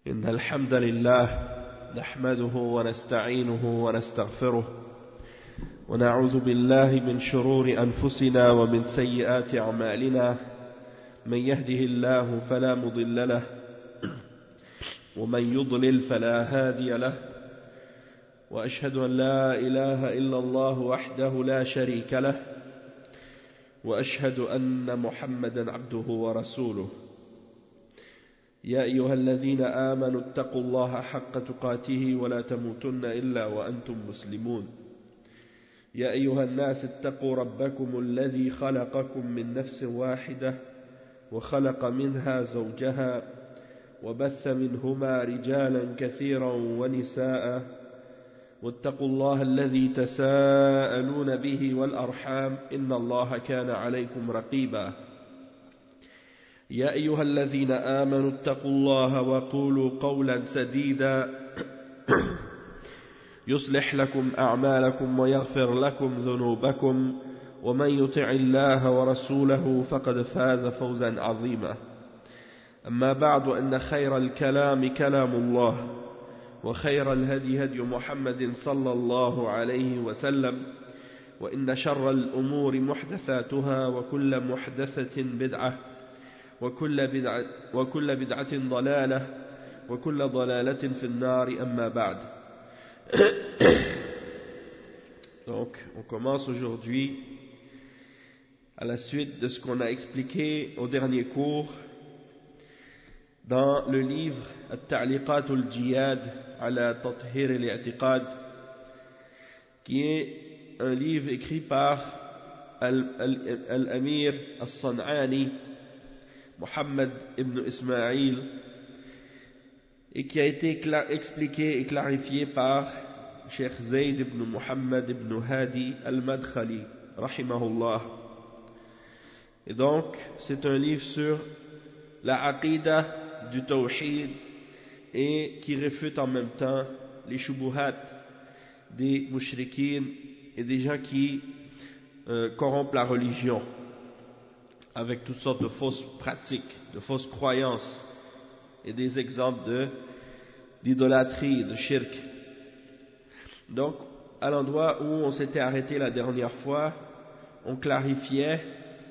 إن الحمد لله نحمده ونستعينه ونستغفره ونعوذ بالله من شرور أنفسنا ومن سيئات أعمالنا من يهده الله فلا مضل له ومن يضلل فلا هادي له وأشهد أن لا إله إلا الله وحده لا شريك له وأشهد أن محمدا عبده ورسوله يا أيها الذين آمنوا اتقوا الله حق تقاته ولا تموتن إلا وأنتم مسلمون يا أيها الناس اتقوا ربكم الذي خلقكم من نفس واحدة وخلق منها زوجها وبث منهما رجالا كثيرا ونساء واتقوا الله الذي تساءلون به والأرحام إن الله كان عليكم رقيبا يا أيها الذين آمنوا اتقوا الله وقولوا قولا سديدا يصلح لكم أعمالكم ويغفر لكم ذنوبكم ومن يطع الله ورسوله فقد فاز فوزا عظيما أما بعد أن خير الكلام كلام الله وخير الهدي هدي محمد صلى الله عليه وسلم وإن شر الأمور محدثاتها وكل محدثة بدعة وكل بدعة ضلالة وكل ضلالة في النار أما بعد. Donc, on commence aujourd'hui à la suite de ce qu'on a expliqué au dernier cours dans le livre At-Ta'liqat al-Jiyad ala Tathhir al-I'tiqad, qui est un livre écrit par Al-Amir As-San'ani Mohammed ibn Ismail et qui a été expliqué et clarifié par Cheikh Zayd ibn Muhammad ibn Hadi al-Madkhali rahimahullah. Et donc c'est un livre sur la aqidah du tawhid et qui réfute en même temps les shubuhat des mushrikines et des gens qui corrompent la religion avec toutes sortes de fausses pratiques, de fausses croyances et des exemples d'idolâtrie et de shirk. Donc, à l'endroit où on s'était arrêté la dernière fois, on clarifiait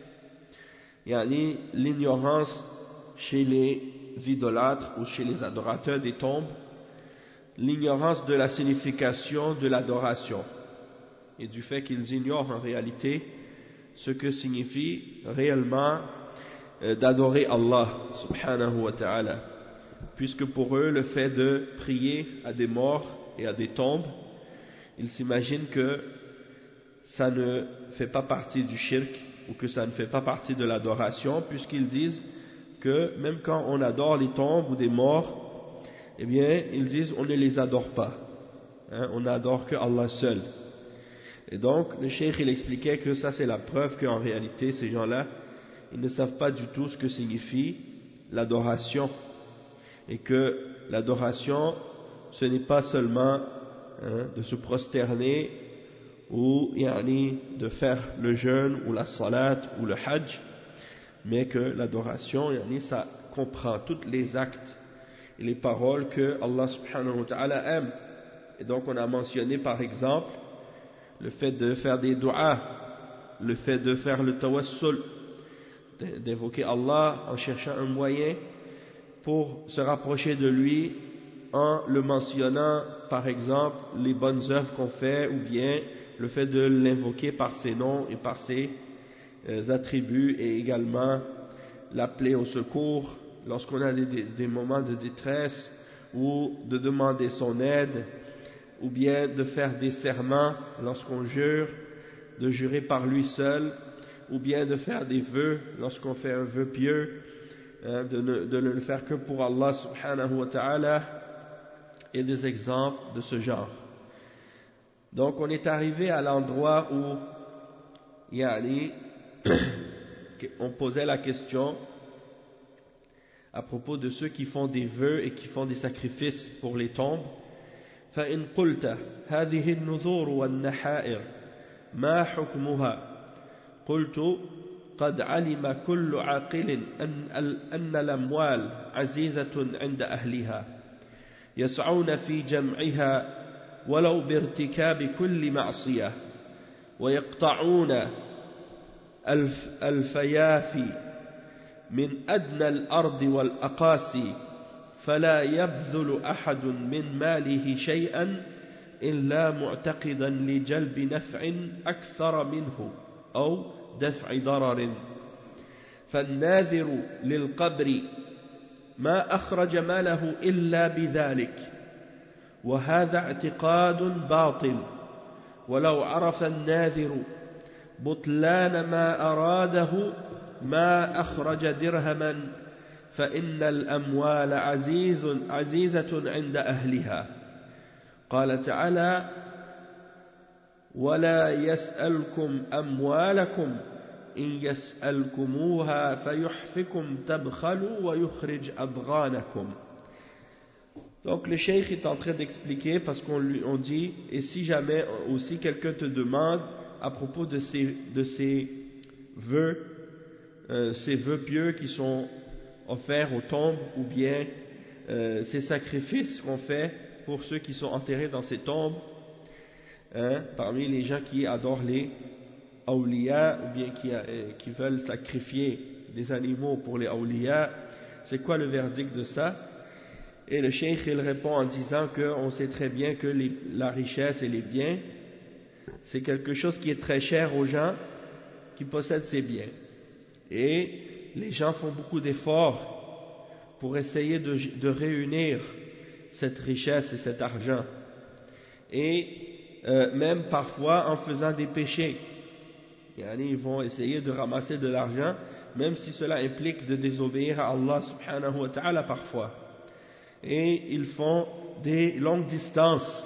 l'ignorance chez les idolâtres ou chez les adorateurs des tombes, l'ignorance de la signification de l'adoration et du fait qu'ils ignorent en réalité ce que signifie réellement d'adorer Allah subhanahu wa ta'ala, puisque pour eux le fait de prier à des morts et à des tombes, ils s'imaginent que ça ne fait pas partie du shirk ou que ça ne fait pas partie de l'adoration, puisqu'ils disent que même quand on adore les tombes ou des morts, eh bien ils disent on ne les adore pas, on n'adore que Allah seul. Et donc, le cheikh il expliquait que ça c'est la preuve qu'en réalité ces gens-là, ils ne savent pas du tout ce que signifie l'adoration. Et que l'adoration, ce n'est pas seulement de se prosterner ou de faire le jeûne ou la salat ou le hajj, mais que l'adoration, ça comprend tous les actes et les paroles que Allah subhanahu wa ta'ala aime. Et donc on a mentionné par exemple le fait de faire des du'as, le fait de faire le tawassul, d'évoquer Allah en cherchant un moyen pour se rapprocher de lui en le mentionnant, par exemple, les bonnes œuvres qu'on fait, ou bien le fait de l'invoquer par ses noms et par ses attributs, et également l'appeler au secours lorsqu'on a des moments de détresse, ou de demander son aide, ou bien de faire des serments lorsqu'on jure, de jurer par lui seul, ou bien de faire des vœux lorsqu'on fait un vœu pieux, de ne le faire que pour Allah subhanahu wa ta'ala, et des exemples de ce genre. Donc on est arrivé à l'endroit où on posait la question à propos de ceux qui font des vœux et qui font des sacrifices pour les tombes. فإن قلت هذه النذور والنحائر ما حكمها قلت قد علم كل عاقل أن الأموال عزيزة عند أهلها يسعون في جمعها ولو بارتكاب كل معصية ويقطعون الفيافي من أدنى الأرض والأقاصي فلا يبذل أحد من ماله شيئا إلا معتقدا لجلب نفع أكثر منه أو دفع ضرر فالناذر للقبر ما أخرج ماله إلا بذلك وهذا اعتقاد باطل ولو عرف الناذر بطلان ما أراده ما أخرج درهما فإن الأموال عزيزة عند أهلها قال تعالى ولا يسألكم أموالكم إن يسألكموها فيحفكم تبخلوا ويخرج أضغانكم. Donc le cheikh est en train d'expliquer parce qu'on lui on dit et si jamais aussi quelqu'un te demande à propos de ces vœux pieux qui sont offerts aux tombes ou bien ces sacrifices qu'on fait pour ceux qui sont enterrés dans ces tombes, parmi les gens qui adorent les awliya ou bien qui veulent sacrifier des animaux pour les awliya, c'est quoi le verdict de ça? Et le cheikh il répond en disant qu'on sait très bien que la richesse et les biens c'est quelque chose qui est très cher aux gens qui possèdent ces biens et les gens font beaucoup d'efforts pour essayer de réunir cette richesse et cet argent et même parfois en faisant des péchés. Ils vont essayer de ramasser de l'argent même si cela implique de désobéir à Allah subhanahu wa ta'ala parfois. Et ils font des longues distances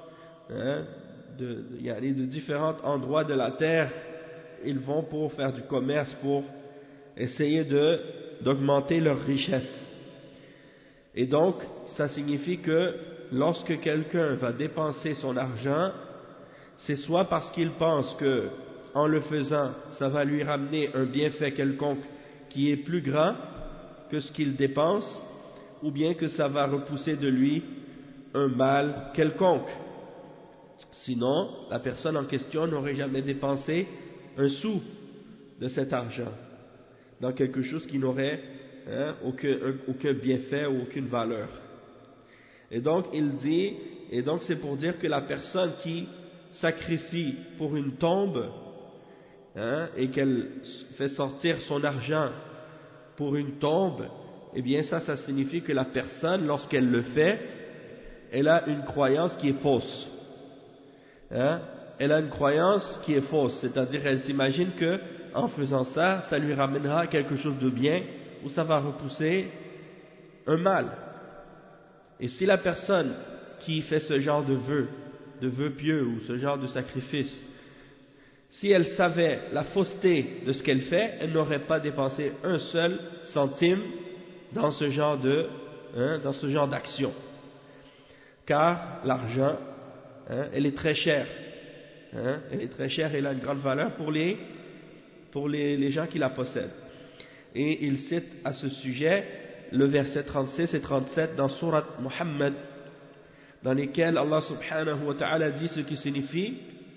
de différents endroits de la terre. Ils vont pour faire du commerce, pour essayer d'augmenter leur richesse. Et donc, ça signifie que lorsque quelqu'un va dépenser son argent, c'est soit parce qu'il pense que en le faisant, ça va lui ramener un bienfait quelconque qui est plus grand que ce qu'il dépense, ou bien que ça va repousser de lui un mal quelconque. Sinon, la personne en question n'aurait jamais dépensé un sou de cet argent dans quelque chose qui n'aurait aucun bienfait ou aucune valeur. Et donc, il dit, et donc c'est pour dire que la personne qui sacrifie pour une tombe, et qu'elle fait sortir son argent pour une tombe, eh bien ça signifie que la personne, lorsqu'elle le fait, elle a une croyance qui est fausse. Elle a une croyance qui est fausse, c'est-à-dire elle s'imagine que en faisant ça, ça lui ramènera quelque chose de bien ou ça va repousser un mal. Et si la personne qui fait ce genre de vœux pieux ou ce genre de sacrifice, si elle savait la fausseté de ce qu'elle fait, elle n'aurait pas dépensé un seul centime dans ce genre d'action. Car l'argent, elle est très chère. Elle est très chère et elle a une grande valeur pour les gens qui la possèdent. Et il cite à ce sujet le verset 36 et 37 dans Surat Muhammad, dans lesquels Allah subhanahu wa ta'ala dit ce qui signifie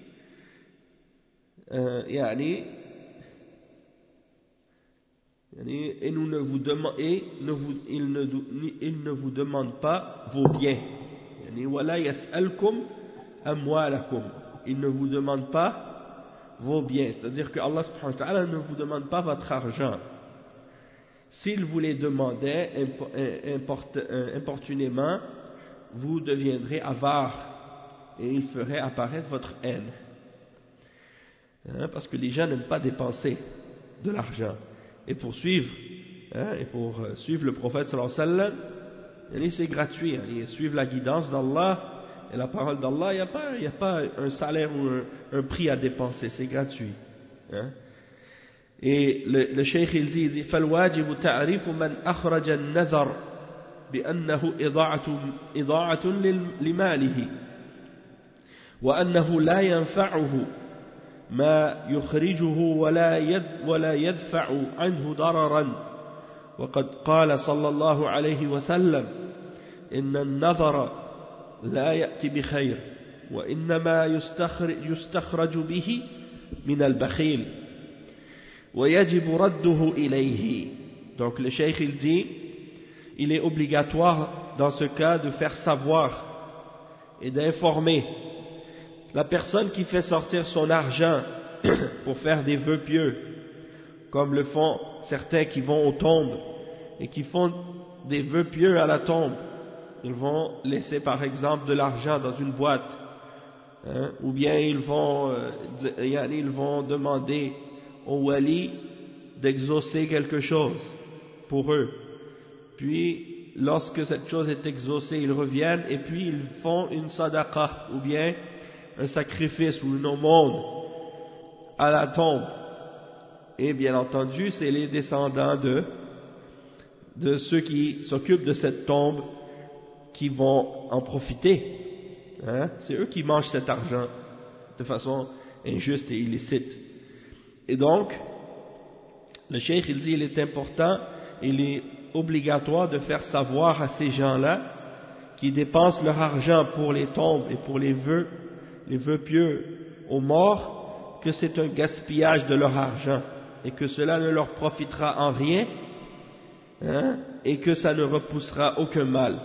il ne vous demande pas vos biens. Wala yas'alkum amwalakum. Il ne vous demande pas vos biens. C'est-à-dire que Allah subhanahu wa ta'ala ne vous demande pas votre argent. S'il vous les demandait importunément, vous deviendrez avare et il ferait apparaître votre haine. Parce que les gens n'aiment pas dépenser de l'argent. Et pour suivre le prophète sallallahu alayhi wa sallam, c'est gratuit. Suivre la guidance d'Allah et la parole d'Allah, il n'y a pas un salaire ou un prix à dépenser, c'est gratuit. Et le cheikh il dit فالواجب تعريف من أخرج النذر بأنه إضاعة لماله وأنه لا ينفعه ما يخرجه ولا يدفع عنه ضررا وقد قال صلى الله عليه وسلم إن النظر لا يأتي بخير وإنما يستخرج به من البخيل ويجب رده إليه. Donc le cheikh il dit, il est obligatoire dans ce cas de faire savoir et d'informer la personne qui fait sortir son argent pour faire des vœux pieux, comme le font certains qui vont aux tombes et qui font des vœux pieux à la tombe. Ils vont laisser par exemple de l'argent dans une boîte, ou bien ils vont demander au wali d'exaucer quelque chose pour eux. Puis lorsque cette chose est exaucée, ils reviennent et puis ils font une sadaqa ou bien un sacrifice ou une aumône à la tombe. Et bien entendu, c'est les descendants de ceux qui s'occupent de cette tombe qui vont en profiter. C'est eux qui mangent cet argent de façon injuste et illicite. Et donc, le cheikh il dit, il est important, il est obligatoire de faire savoir à ces gens-là qui dépensent leur argent pour les tombes et pour les vœux pieux aux morts, que c'est un gaspillage de leur argent et que cela ne leur profitera en rien, et que ça ne repoussera aucun mal.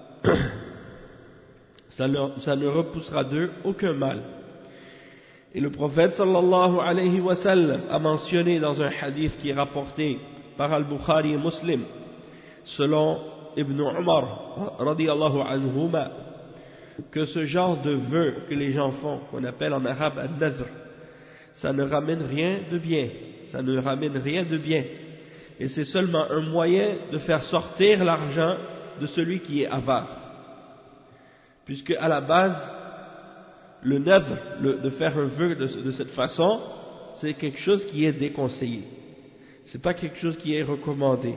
Ça ne repoussera d'eux aucun mal. Et le prophète sallallahu alayhi wa sallam a mentionné dans un hadith qui est rapporté par Al-Bukhari et Muslim, selon Ibn Umar radiyallahu anhuma, que ce genre de vœu que les gens font, qu'on appelle en arabe al-nadhr, ça ne ramène rien de bien. Ça ne ramène rien de bien. Et c'est seulement un moyen de faire sortir l'argent de celui qui est avare. Puisque à la base, le nadhr, de faire un vœu de cette façon, c'est quelque chose qui est déconseillé. C'est pas quelque chose qui est recommandé.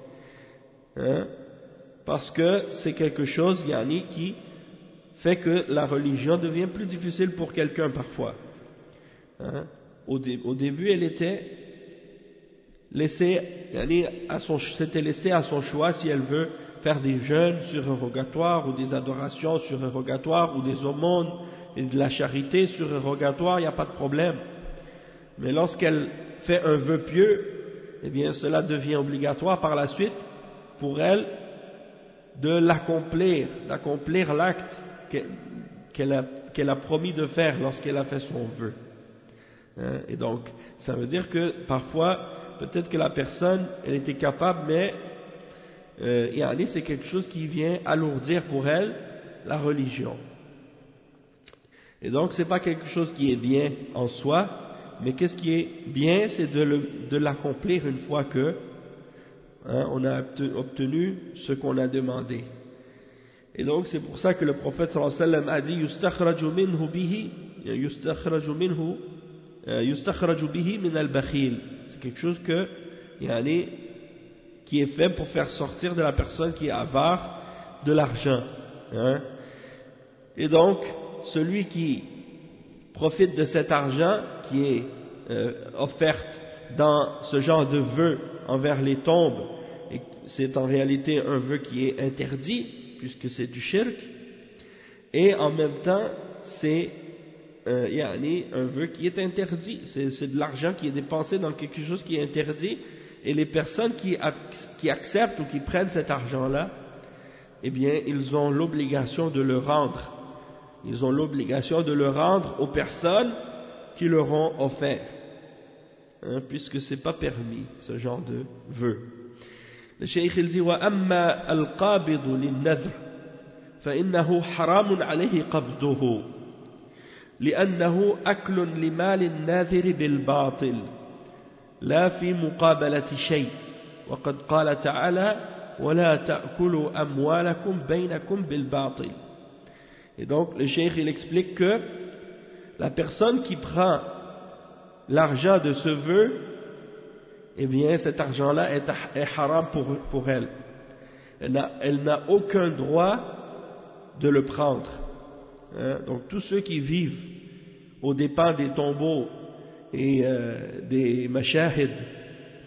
Parce que c'est quelque chose, yani, qui fait que la religion devient plus difficile pour quelqu'un parfois. Au début, elle était laissée, c'était laissé à son choix si elle veut faire des jeûnes surérogatoires ou des adorations surérogatoires ou des aumônes et de la charité surérogatoire, il n'y a pas de problème. Mais lorsqu'elle fait un vœu pieux, eh bien cela devient obligatoire par la suite pour elle de l'accomplir, d'accomplir l'acte qu'elle a promis de faire lorsqu'elle a fait son vœu. Et donc, ça veut dire que parfois, peut-être que la personne, elle était capable, mais c'est quelque chose qui vient alourdir pour elle la religion. Et donc, c'est pas quelque chose qui est bien en soi, mais qu'est-ce qui est bien, c'est de l'accomplir une fois que on a obtenu ce qu'on a demandé. Et donc, c'est pour ça que le prophète sallallahu alayhi wa sallam a dit yustakhraju minhu bihi, yustakhraju bihi min al-bakhil. C'est quelque chose qui est fait pour faire sortir de la personne qui est avare de l'argent. Et donc, celui qui profite de cet argent qui est offert dans ce genre de vœu envers les tombes, et c'est en réalité un vœu qui est interdit, puisque c'est du shirk, et en même temps, c'est un vœu qui est interdit, c'est de l'argent qui est dépensé dans quelque chose qui est interdit, et les personnes qui acceptent ou qui prennent cet argent-là, eh bien, ils ont l'obligation de le rendre. Ils ont l'obligation de le rendre aux personnes qui leur ont offert, puisque c'est pas permis, ce genre de vœu. Le cheikh il dit وَأَمَّا الْقَابِضُ لِلنَّذْرِ فَإِنَّهُ حَرَامٌ عَلَيْهِ قَبْضُهُ لأنه أكل لمال الناذر بالباطل لا في مقابلة شيء وقد قال تعالى ولا تأكلوا أموالكم بينكم بالباطل. Et donc le cheikh il explique que la personne qui prend l'argent de ce vœu, eh bien cet argent-là est haram pour elle. Elle n'a aucun droit de le prendre. Donc tous ceux qui vivent aux dépens des tombeaux et des mashahid,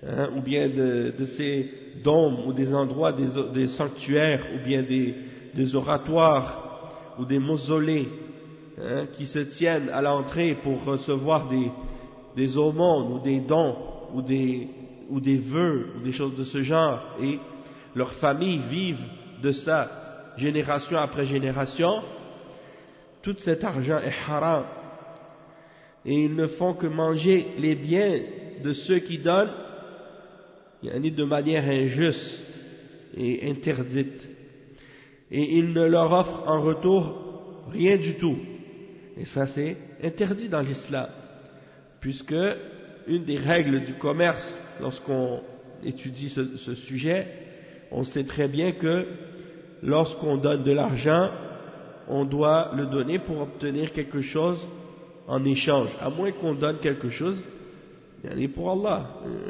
ou bien de ces dômes ou des endroits, des sanctuaires ou bien des oratoires ou des mausolées qui se tiennent à l'entrée pour recevoir des aumônes ou des dons ou des vœux ou des choses de ce genre, et leurs familles vivent de ça génération après génération, tout cet argent est haram et ils ne font que manger les biens de ceux qui donnent de manière injuste et interdite, et ils ne leur offrent en retour rien du tout, et ça c'est interdit dans l'islam, puisque une des règles du commerce, lorsqu'on étudie ce sujet, on sait très bien que lorsqu'on donne de l'argent, on doit le donner pour obtenir quelque chose en échange, à moins qu'on donne quelque chose pour Allah,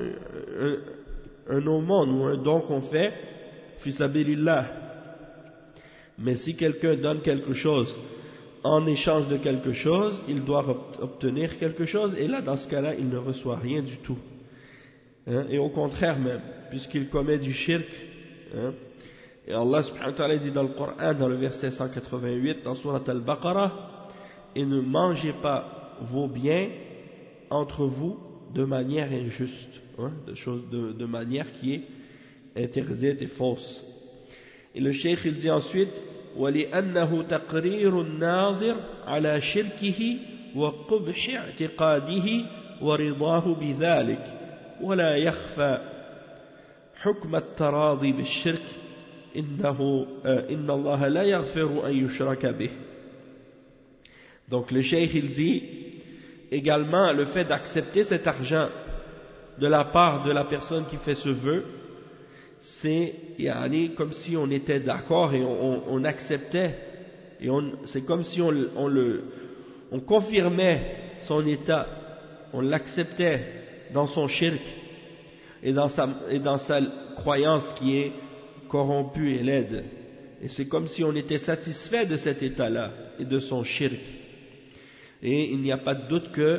un aumône ou un don qu'on fait fi sabilillah. Mais si quelqu'un donne quelque chose en échange de quelque chose, il doit obtenir quelque chose, et là dans ce cas-là il ne reçoit rien du tout, et au contraire même, puisqu'il commet du shirk, et Allah subhanahu wa ta'ala dit dans le Coran, dans le verset 188 dans Surat Al-Baqarah, et ne mangez pas vos biens entre vous de manière injuste, de manière qui est interdite et fausse. Et le cheikh il dit ensuite, وَلِأَنَّهُ تَقْرِيرُ النَّاظِرِ عَلَى شِرْكِهِ وَقُبْحِ اعْتِقَادِهِ وَرِضَاهُ بِذَلِكَ وَلَا يَخْفَى حُكْمَ التَّرَاضِي بِالشِّرْكِ إِنَّ اللَّهَ لَا يَغْفِرُ أَن يُشْرَكَ بِهِ. Donc le cheikh il dit également, le fait d'accepter cet argent de la part de la personne qui fait ce vœu, c'est comme si on était d'accord et on acceptait, et c'est comme si on confirmait son état, on l'acceptait dans son shirk et dans sa croyance qui est corrompue et laide, et c'est comme si on était satisfait de cet état-là et de son shirk. Et il n'y a pas de doute que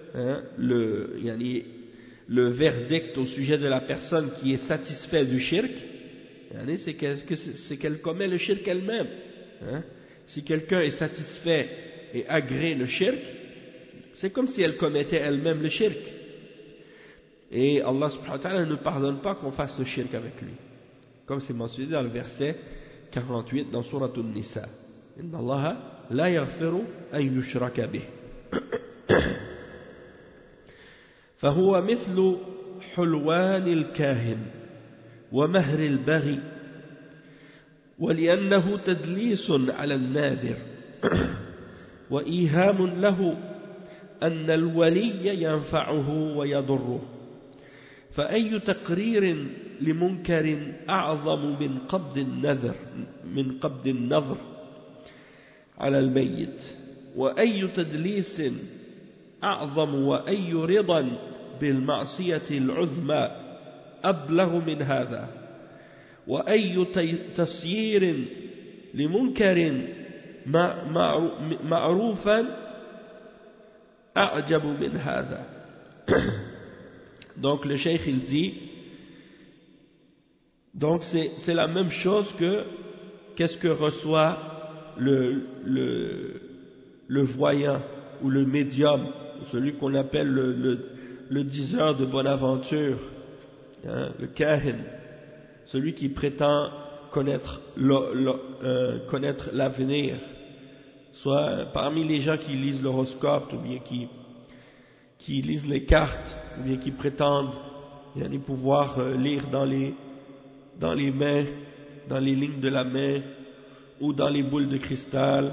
le verdict au sujet de la personne qui est satisfaite du shirk, c'est qu'elle commet le shirk elle-même. Si quelqu'un est satisfait et agrée le shirk, c'est comme si elle commettait elle-même le shirk. Et Allah subhanahu wa ta'ala ne pardonne pas qu'on fasse le shirk avec lui, comme c'est mentionné dans le verset 48 dans Surat An-Nisa. Inna Allah la yaghfiru an yushraka bih. فهو مثل حلوان الكاهن ومهر البغي، ولأنه تدليس على الناذر وإيهام له أن الولي ينفعه ويضره، فأي تقرير لمنكر أعظم من قبض النظر على الميت، وأي تدليس أعظم وأي رضا بالمعصية العظمى أبلغ من هذا، وأي تسيير لمنكر معروفا أعجب من هذا. Donc le cheikh il dit, donc c'est la même chose que qu'est-ce que reçoit le voyant ou le médium, celui qu'on appelle le diseur de bonne aventure, le kahin, celui qui prétend connaître l'avenir, soit parmi les gens qui lisent l'horoscope, ou bien qui lisent les cartes, ou bien qui prétendent pouvoir lire dans les mains, dans les lignes de la main, ou dans les boules de cristal,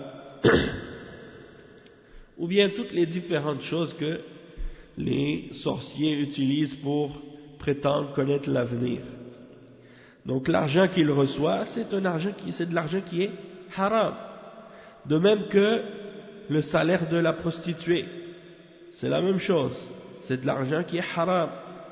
ou bien toutes les différentes choses que les sorciers utilisent pour prétendre connaître l'avenir. Donc l'argent qu'il reçoit, c'est de l'argent qui est haram. De même que le salaire de la prostituée, c'est la même chose, c'est de l'argent qui est haram.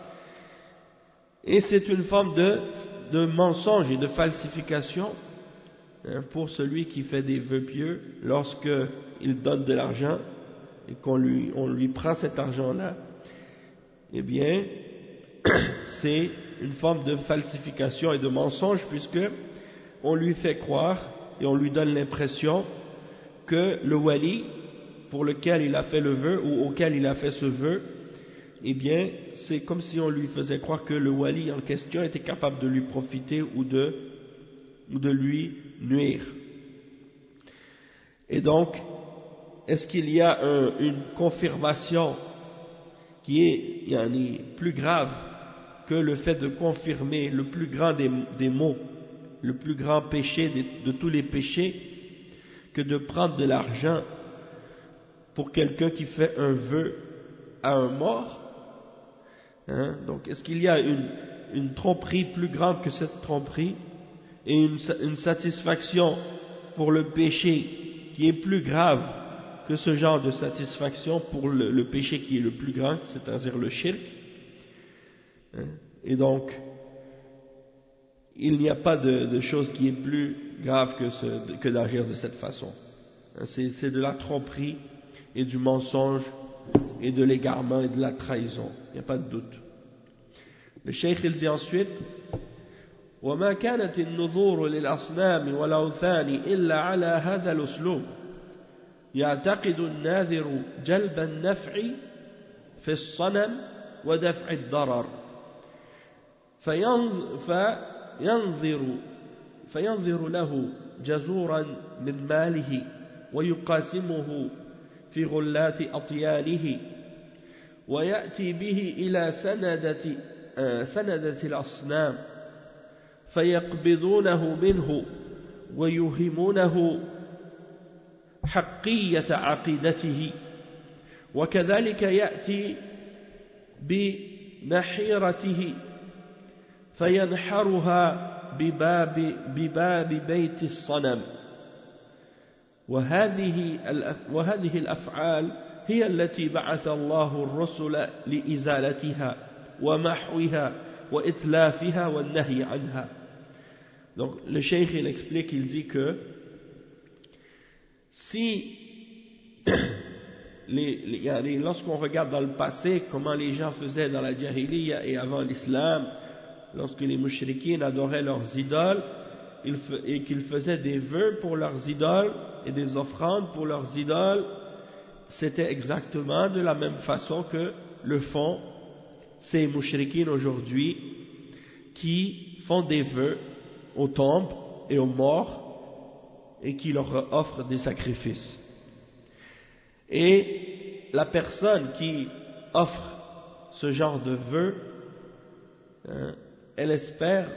Et c'est une forme de mensonge et de falsification pour celui qui fait des vœux pieux lorsqu'il donne de l'argent et on lui prend cet argent-là. Eh bien, c'est une forme de falsification et de mensonge, puisque on lui fait croire et on lui donne l'impression que le wali pour lequel il a fait le vœu ou auquel il a fait ce vœu, eh bien c'est comme si on lui faisait croire que le wali en question était capable de lui profiter ou de lui nuire. Et donc, est-ce qu'il y a une confirmation qui est plus grave que le fait de confirmer le plus grand des maux, le plus grand péché de tous les péchés, que de prendre de l'argent pour quelqu'un qui fait un vœu à un mort, hein? Donc est-ce qu'il y a une tromperie plus grande que cette tromperie et une satisfaction pour le péché qui est plus grave que ce genre de satisfaction pour le péché qui est le plus grand, c'est-à-dire le shirk, hein? Et donc il n'y a pas de chose qui est plus grave que d'agir de cette façon. C'est de la tromperie et du mensonge et de l'égarement et de la trahison, il n'y a pas de doute. Le cheikh il dit ensuite: وما كانت النذور للأصنام والأوثان إلا على هذا الأسلوب يعتقد الناذر جلب النفع في الصنم ودفع الضرر فينظر له جزورا من ماله ويقاسمه في غلات أطيانه ويأتي به إلى سندة الأصنام فيقبضونه منه ويوهمونه حقية عقيدته، وكذلك يأتي بنحيرته فينحرها بباب بيت الصنم، وهذه الأفعال هي التي بعث الله الرسل لإزالتها ومحوها وإتلافها والنهي عنها. Donc le cheikh il explique, il dit que si lorsqu'on regarde dans le passé comment les gens faisaient dans la Jahiliya et avant l'islam, lorsque les mushrikines adoraient leurs idoles et qu'ils faisaient des vœux pour leurs idoles et des offrandes pour leurs idoles, c'était exactement de la même façon que le font ces mushrikines aujourd'hui qui font des vœux aux tombes et aux morts et qui leur offrent des sacrifices. Et la personne qui offre ce genre de vœux, elle espère,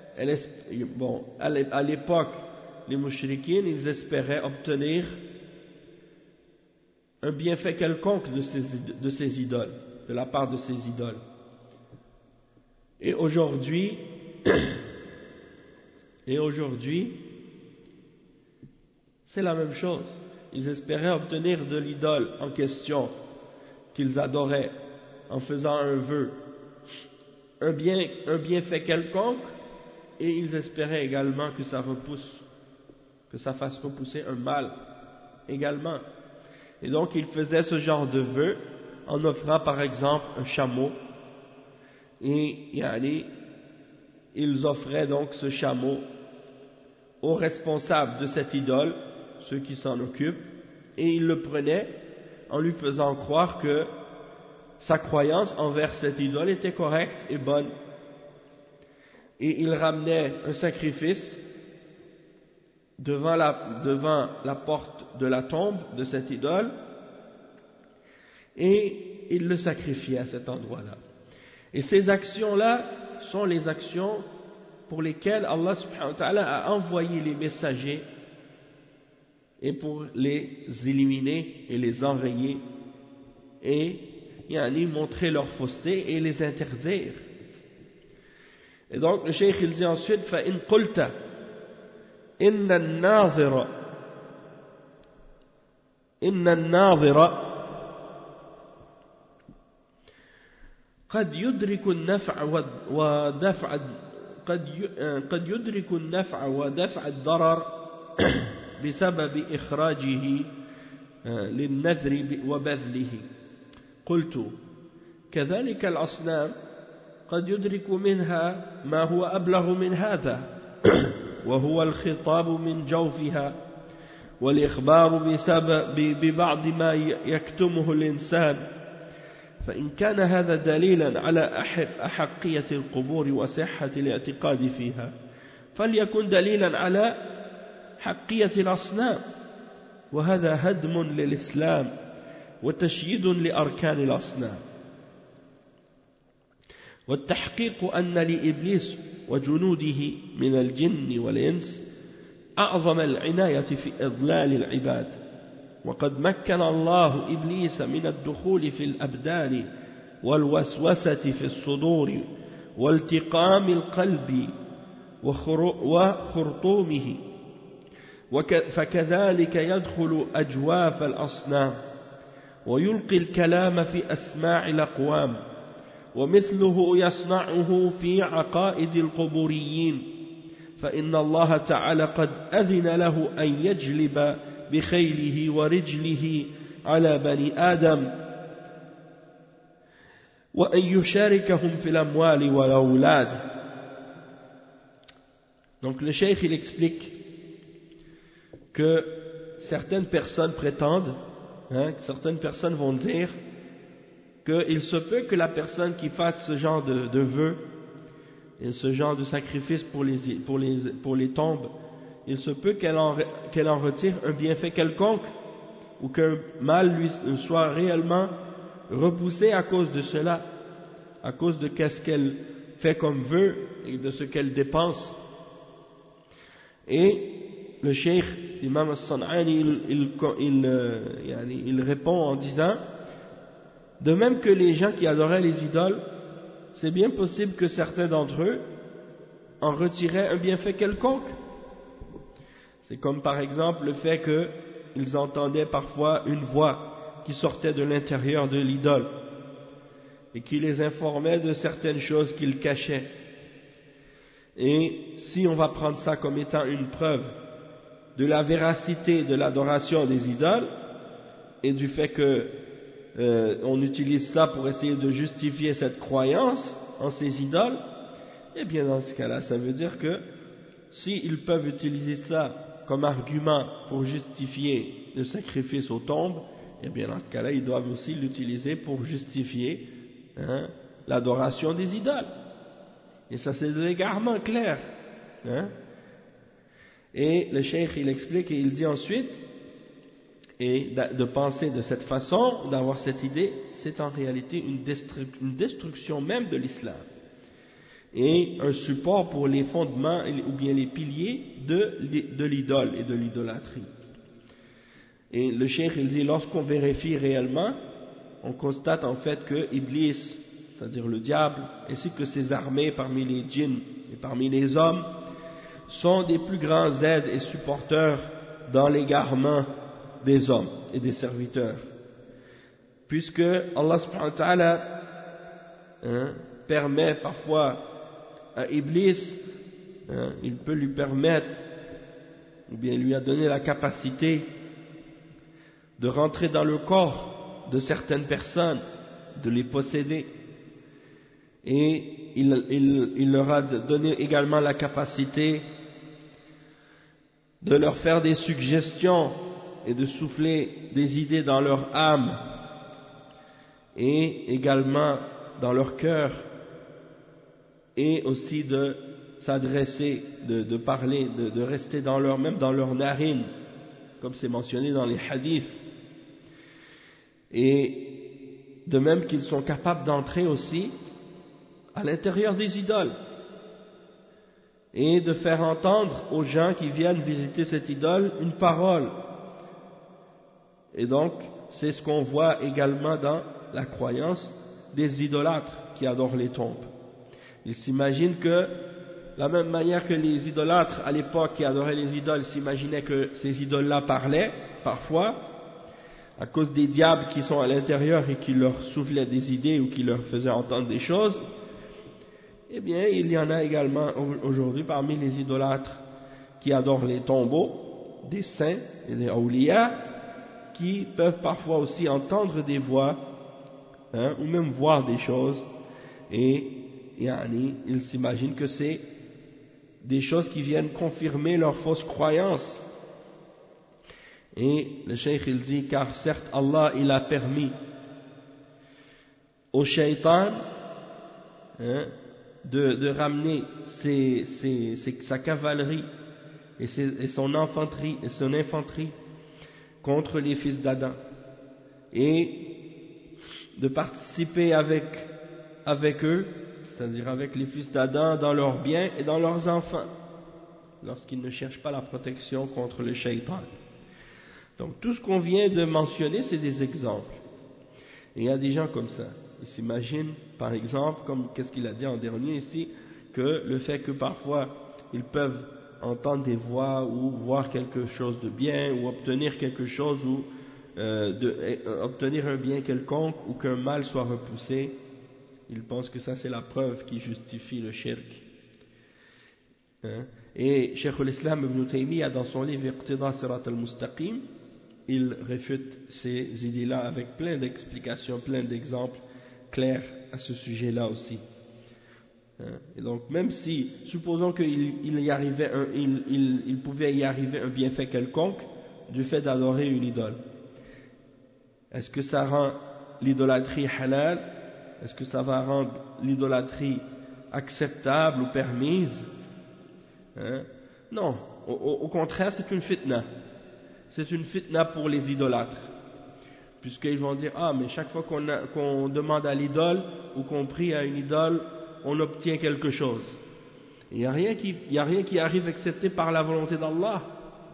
à l'époque, les mushrikines, ils espéraient obtenir un bienfait quelconque de ces idoles, de la part de ces idoles. Et aujourd'hui, c'est la même chose. Ils espéraient obtenir de l'idole en question qu'ils adoraient en faisant un vœu, un bienfait quelconque, et ils espéraient également que ça fasse repousser un mal également. Et donc ils faisaient ce genre de vœu en offrant par exemple un chameau, et ils offraient donc ce chameau aux responsables de cette idole, ceux qui s'en occupent, et ils le prenaient en lui faisant croire que sa croyance envers cette idole était correcte et bonne. Et ils ramenaient un sacrifice devant la porte de la tombe de cette idole, et ils le sacrifiaient à cet endroit-là. Et ces actions-là sont les actions pour lesquelles Allah subhanahu wa ta'ala a envoyé les messagers, et pour les éliminer et les enrayer et montrer leur fausseté et les interdire. Et donc le cheikh il dit ensuite: فَإِنْ قُلْتَ إِنَّ النَّاظِرَ قد يدرك النفع ودفع الضرر بسبب إخراجه للنذر وبذله. قلت: كذلك الأصنام وقد يدرك منها ما هو أبلغ من هذا وهو الخطاب من جوفها والإخبار ببعض ما يكتمه الإنسان فإن كان هذا دليلا على أحقية القبور وصحة الاعتقاد فيها فليكن دليلا على حقية الأصنام وهذا هدم للإسلام وتشييد لأركان الأصنام والتحقيق أن لإبليس وجنوده من الجن والإنس أعظم العناية في إضلال العباد وقد مكن الله إبليس من الدخول في الأبدان والوسوسة في الصدور والتقام القلب وخرطومه فكذلك يدخل أجواف الأصنام ويلقي الكلام في أسماع الأقوام ومثله يصنعه في عقائد القبوريين فإن الله تعالى قد أذن له أن يجلب بخيله ورجله على بني آدم وأن يشاركهم في الأموال والأولاد. Donc le cheikh il explique que certaines personnes prétendent, certaines personnes vont dire qu'il se peut que la personne qui fasse ce genre de vœux et ce genre de sacrifice pour les tombes, il se peut qu'elle en retire un bienfait quelconque ou qu'un mal lui soit réellement repoussé à cause de cela, à cause de qu'est-ce qu'elle fait comme vœu et de ce qu'elle dépense. Et le cheikh Imam As-San'ani il répond en disant de même que les gens qui adoraient les idoles, c'est bien possible que certains d'entre eux en retiraient un bienfait quelconque. C'est comme par exemple le fait qu'ils entendaient parfois une voix qui sortait de l'intérieur de l'idole et qui les informait de certaines choses qu'ils cachaient. Et si on va prendre ça comme étant une preuve de la véracité de l'adoration des idoles et du fait que on utilise ça pour essayer de justifier cette croyance en ces idoles, eh bien dans ce cas-là, ça veut dire que s'ils peuvent utiliser ça comme argument pour justifier le sacrifice aux tombes, eh bien dans ce cas-là, ils doivent aussi l'utiliser pour justifier l'adoration des idoles. Et ça, c'est de l'égarement clair. Et le cheikh, il explique et il dit ensuite, et de penser de cette façon, d'avoir cette idée, c'est en réalité une destruction même de l'islam. Et un support pour les fondements ou bien les piliers de l'idole et de l'idolâtrie. Et le cheikh, il dit, lorsqu'on vérifie réellement, on constate en fait que Iblis, c'est-à-dire le diable, ainsi que ses armées parmi les djinns et parmi les hommes, sont des plus grands aides et supporteurs dans l'égarement des hommes et des serviteurs. Puisque Allah subhanahu wa ta'ala permet parfois à Iblis, il peut lui permettre, ou bien lui a donné la capacité de rentrer dans le corps de certaines personnes, de les posséder. Et il leur a donné également la capacité de leur faire des suggestions et de souffler des idées dans leur âme et également dans leur cœur, et aussi de s'adresser, de parler, de rester même dans leurs narines, comme c'est mentionné dans les hadiths. Et de même qu'ils sont capables d'entrer aussi à l'intérieur des idoles et de faire entendre aux gens qui viennent visiter cette idole une parole. Et donc, c'est ce qu'on voit également dans la croyance des idolâtres qui adorent les tombes. Ils s'imaginent que, de la même manière que les idolâtres à l'époque qui adoraient les idoles s'imaginaient que ces idoles-là parlaient, parfois, à cause des diables qui sont à l'intérieur et qui leur soufflaient des idées ou qui leur faisaient entendre des choses, eh bien, il y en a également aujourd'hui parmi les idolâtres qui adorent les tombeaux, des saints et des awliya, qui peuvent parfois aussi entendre des voix, ou même voir des choses, et ils s'imaginent que c'est des choses qui viennent confirmer leur fausse croyance. Et le cheikh il dit, car certes Allah il a permis au shaitan de ramener sa cavalerie et son infanterie contre les fils d'Adam, et de participer avec eux, c'est-à-dire avec les fils d'Adam, dans leurs biens et dans leurs enfants, lorsqu'ils ne cherchent pas la protection contre le shaitan. Donc tout ce qu'on vient de mentionner, c'est des exemples. Et il y a des gens comme ça. Ils s'imaginent, par exemple, comme qu'est-ce qu'il a dit en dernier ici, que le fait que parfois ils peuvent entendre des voix ou voir quelque chose de bien ou obtenir quelque chose ou obtenir un bien quelconque ou qu'un mal soit repoussé, ils pensent que ça c'est la preuve qui justifie le shirk. Et Cheikh al-Islam Ibn Taymiyyah dans son livre Iqtida Sirat al-Mustaqim, il réfute ces idées-là avec plein d'explications, plein d'exemples clairs à ce sujet-là aussi. Et donc même si, supposons qu'il pouvait y arriver un bienfait quelconque du fait d'adorer une idole, est-ce que ça rend l'idolâtrie halal? Est-ce que ça va rendre l'idolâtrie acceptable ou permise? Non, au contraire c'est une fitna. C'est une fitna pour les idolâtres, puisqu'ils vont dire, ah mais chaque fois qu'on demande à l'idole ou qu'on prie à une idole, on obtient quelque chose. Il n'y a rien qui arrive excepté par la volonté d'Allah.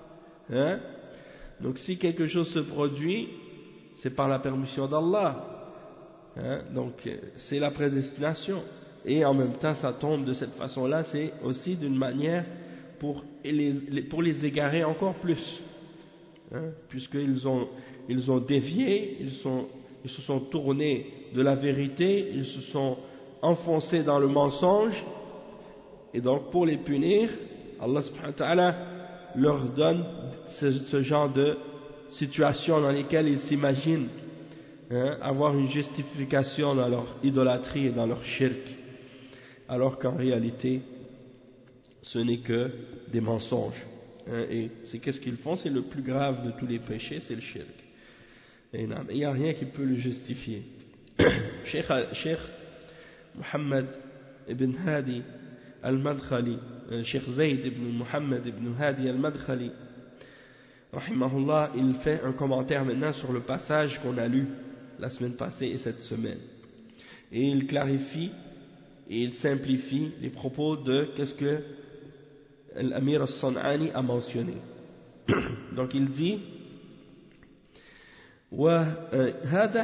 Donc si quelque chose se produit, c'est par la permission d'Allah. Donc c'est la prédestination. Et en même temps ça tombe de cette façon-là, c'est aussi d'une manière pour les égarer encore plus. Puisqu'ils ont dévié, ils se sont tournés de la vérité, ils se sont enfoncés dans le mensonge, et donc pour les punir, Allah subhanahu wa ta'ala leur donne ce genre de situation dans lesquelles ils s'imaginent avoir une justification dans leur idolâtrie et dans leur shirk, alors qu'en réalité ce n'est que des mensonges. Et c'est qu'est-ce qu'ils font? C'est le plus grave de tous les péchés, c'est le shirk. Et il n'y a rien qui peut le justifier. Cheikh Muhammad ibn Hadi al-Madkhali, Cheikh Zayd ibn Muhammad ibn Hadi al-Madkhali, rahimahullah, il fait un commentaire maintenant sur le passage qu'on a lu la semaine passée et cette semaine. Et il clarifie et il simplifie les propos de qu'est-ce que l'Amir al-San'ani a mentionné. Donc il dit هذا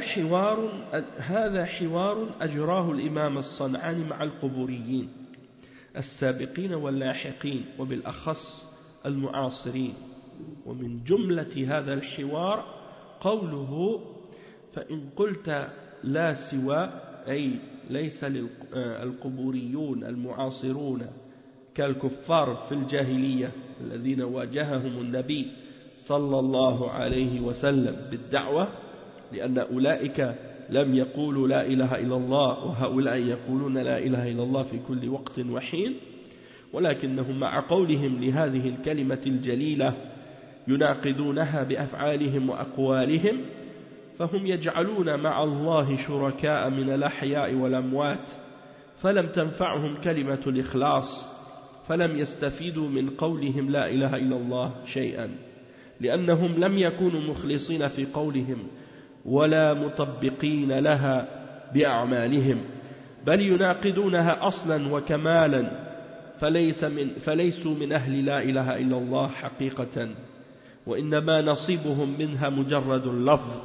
حوار أجراه الإمام الصنعاني مع القبوريين السابقين واللاحقين وبالأخص المعاصرين، ومن جملة هذا الحوار قوله فإن قلت لا سوى أي ليس القبوريون المعاصرون كالكفار في الجاهلية الذين واجههم النبي صلى الله عليه وسلم بالدعوة، لأن أولئك لم يقولوا لا إله إلا الله وهؤلاء يقولون لا إله إلا الله في كل وقت وحين، ولكنهم مع قولهم لهذه الكلمة الجليلة يناقضونها بأفعالهم وأقوالهم، فهم يجعلون مع الله شركاء من الأحياء والأموات، فلم تنفعهم كلمة الإخلاص، فلم يستفيدوا من قولهم لا إله إلا الله شيئا، لأنهم لم يكونوا مخلصين في قولهم ولا مطبقين لها بأعمالهم، بل يناقضونها أصلا وكمالا، فليسوا من أهل لا إله إلا الله حقيقة، وإنما نصيبهم منها مجرد اللفظ.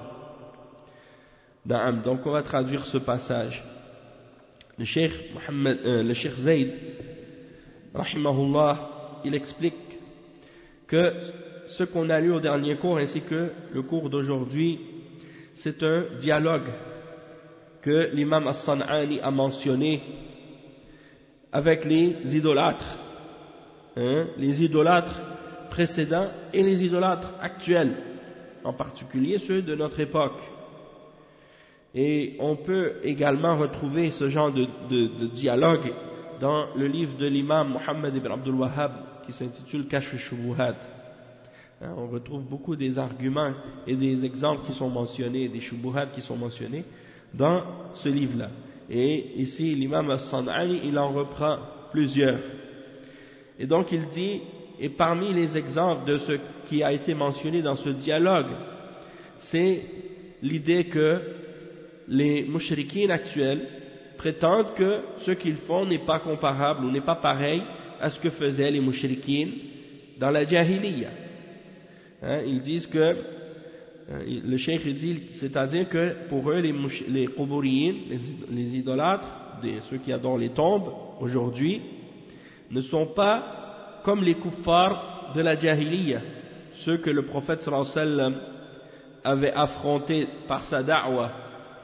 Donc on va traduire ce passage. Le Cheikh Zayd rahimahullah, il explique que ce qu'on a lu au dernier cours ainsi que le cours d'aujourd'hui, c'est un dialogue que l'imam As-San'ani a mentionné avec les idolâtres, les idolâtres précédents et les idolâtres actuels, en particulier ceux de notre époque. Et on peut également retrouver ce genre de dialogue dans le livre de l'imam Muhammad ibn Abdul Wahhab qui s'intitule Kashf al-Shubuhat. On retrouve beaucoup des arguments et des exemples qui sont mentionnés, des shubuhat qui sont mentionnés dans ce livre-là. Et ici, l'imam As-San'ani, il en reprend plusieurs. Et donc il dit, et parmi les exemples de ce qui a été mentionné dans ce dialogue, c'est l'idée que les mushrikines actuels prétendent que ce qu'ils font n'est pas comparable ou n'est pas pareil à ce que faisaient les mushrikines dans la jahiliya. Ils disent que, le cheikh dit, c'est-à-dire que pour eux les quburiyin, les idolâtres, ceux qui adorent les tombes aujourd'hui, ne sont pas comme les kuffars de la jahiliya, ceux que le prophète sallallahu alayhi wa sallam avait affrontés par sa da'wa,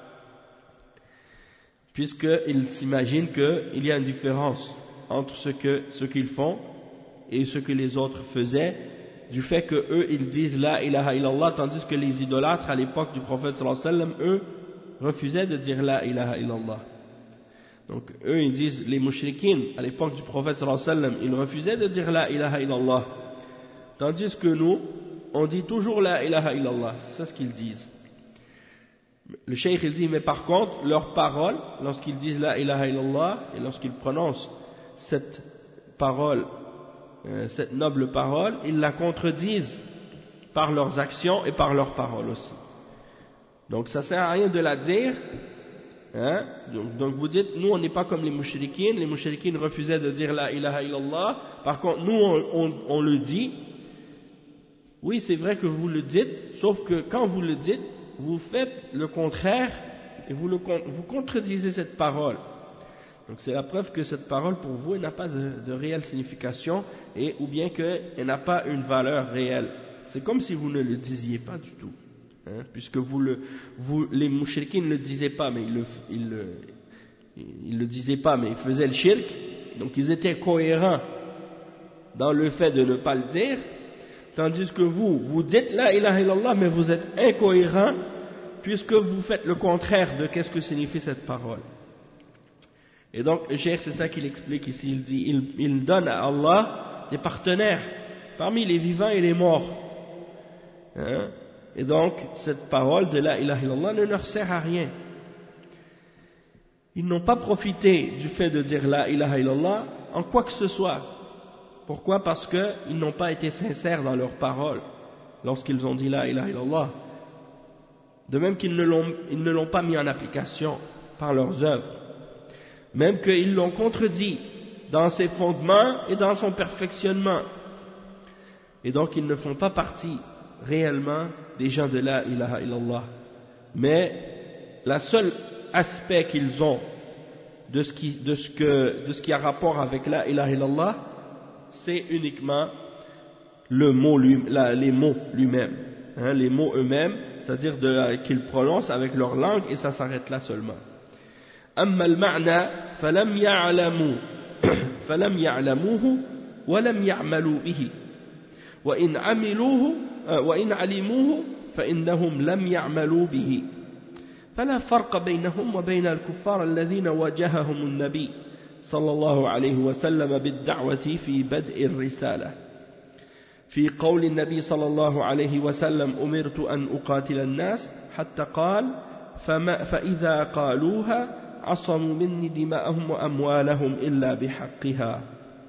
puisqu'ils s'imaginent qu'il y a une différence entre ce qu'ils font et ce que les autres faisaient, du fait que eux ils disent la ilaha illallah, tandis que les idolâtres à l'époque du prophète sallallahu alayhi wa sallam, eux refusaient de dire la ilaha illallah. Donc eux ils disent, les mushrikines à l'époque du prophète sallallahu alayhi wa sallam, ils refusaient de dire la ilaha illallah, tandis que nous on dit toujours la ilaha illallah. C'est ce qu'ils disent. Le cheikh il dit, mais par contre leurs paroles, lorsqu'ils disent la ilaha illallah et lorsqu'ils prononcent cette parole, cette noble parole, ils la contredisent par leurs actions et par leurs paroles aussi. Donc ça sert à rien de la dire, donc vous dites, nous on n'est pas comme les mushrikines refusaient de dire la ilaha illallah, par contre nous on le dit. Oui, c'est vrai que vous le dites, sauf que quand vous le dites, vous faites le contraire et vous contredisez cette parole. Donc c'est la preuve que cette parole pour vous elle n'a pas de réelle signification, ou bien qu'elle n'a pas une valeur réelle. C'est comme si vous ne le disiez pas du tout, puisque les mouchriquins ne le disaient pas, mais ils le disaient pas, mais ils faisaient le shirk. Donc ils étaient cohérents dans le fait de ne pas le dire, tandis que vous dites la ilaha illallah, mais vous êtes incohérent puisque vous faites le contraire de qu'est-ce que signifie cette parole. Et donc le cheikh c'est ça qu'il explique ici, il dit, il donne à Allah des partenaires parmi les vivants et les morts, et donc cette parole de la ilaha illallah ne leur sert à rien. Ils n'ont pas profité du fait de dire la ilaha illallah en quoi que ce soit. Pourquoi? Parce qu'ils n'ont pas été sincères dans leurs paroles lorsqu'ils ont dit la ilaha illallah. De même qu'ils ne l'ont pas mis en application par leurs œuvres. Même qu'ils l'ont contredit dans ses fondements et dans son perfectionnement. Et donc ils ne font pas partie réellement des gens de la ilaha illallah. Mais la seule aspect qu'ils ont de ce qui a rapport avec la ilaha illallah, c'est uniquement les mots lui-même, les mots eux-mêmes, c'est-à-dire qu'ils prononcent avec leur langue, et ça s'arrête là seulement. أما المعنى فلم يعلموه ولم يعملوا به وإن علموه فإنهم لم يعملوا به فلا فرق بينهم وبين الكفار الذين واجههم النبي صلى الله عليه وسلم بالدعوة في بدء الرسالة في قول النبي صلى الله عليه وسلم أمرت أن أقاتل الناس حتى قال فإذا قالوها عصموا مني دماءهم وأموالهم إلا بحقها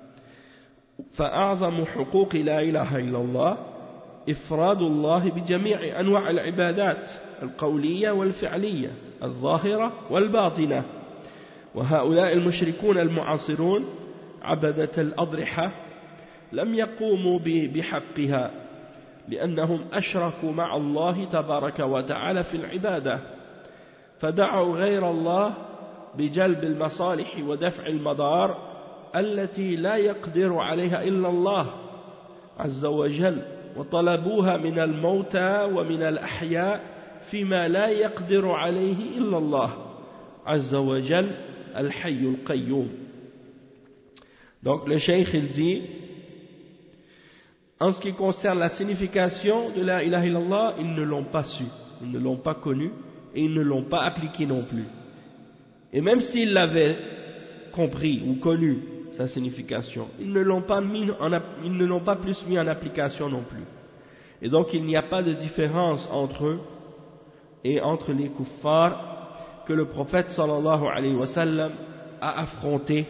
فأعظم حقوق لا إله إلا الله إفراد الله بجميع أنواع العبادات القولية والفعلية الظاهرة والباطنة وهؤلاء المشركون المعاصرون عبدة الأضرحة لم يقوموا بحقها لأنهم أشركوا مع الله تبارك وتعالى في العبادة فدعوا غير الله بجلب المصالح ودفع المضار التي لا يقدر عليها إلا الله عز وجل وطلبوها من الموتى ومن الأحياء فيما لا يقدر عليه إلا الله عز وجل الحي القيوم. Donc le cheikh il dit, en ce qui concerne la signification de la ilaha illallah, ils ne l'ont pas su, ils ne l'ont pas connu, et ils ne l'ont pas appliqué non plus. Et même s'ils l'avaient compris ou connu sa signification, ils ne l'ont pas plus mis en application non plus. Et donc il n'y a pas de différence entre eux et entre les kuffars que le prophète sallallahu alayhi wa sallam a affronté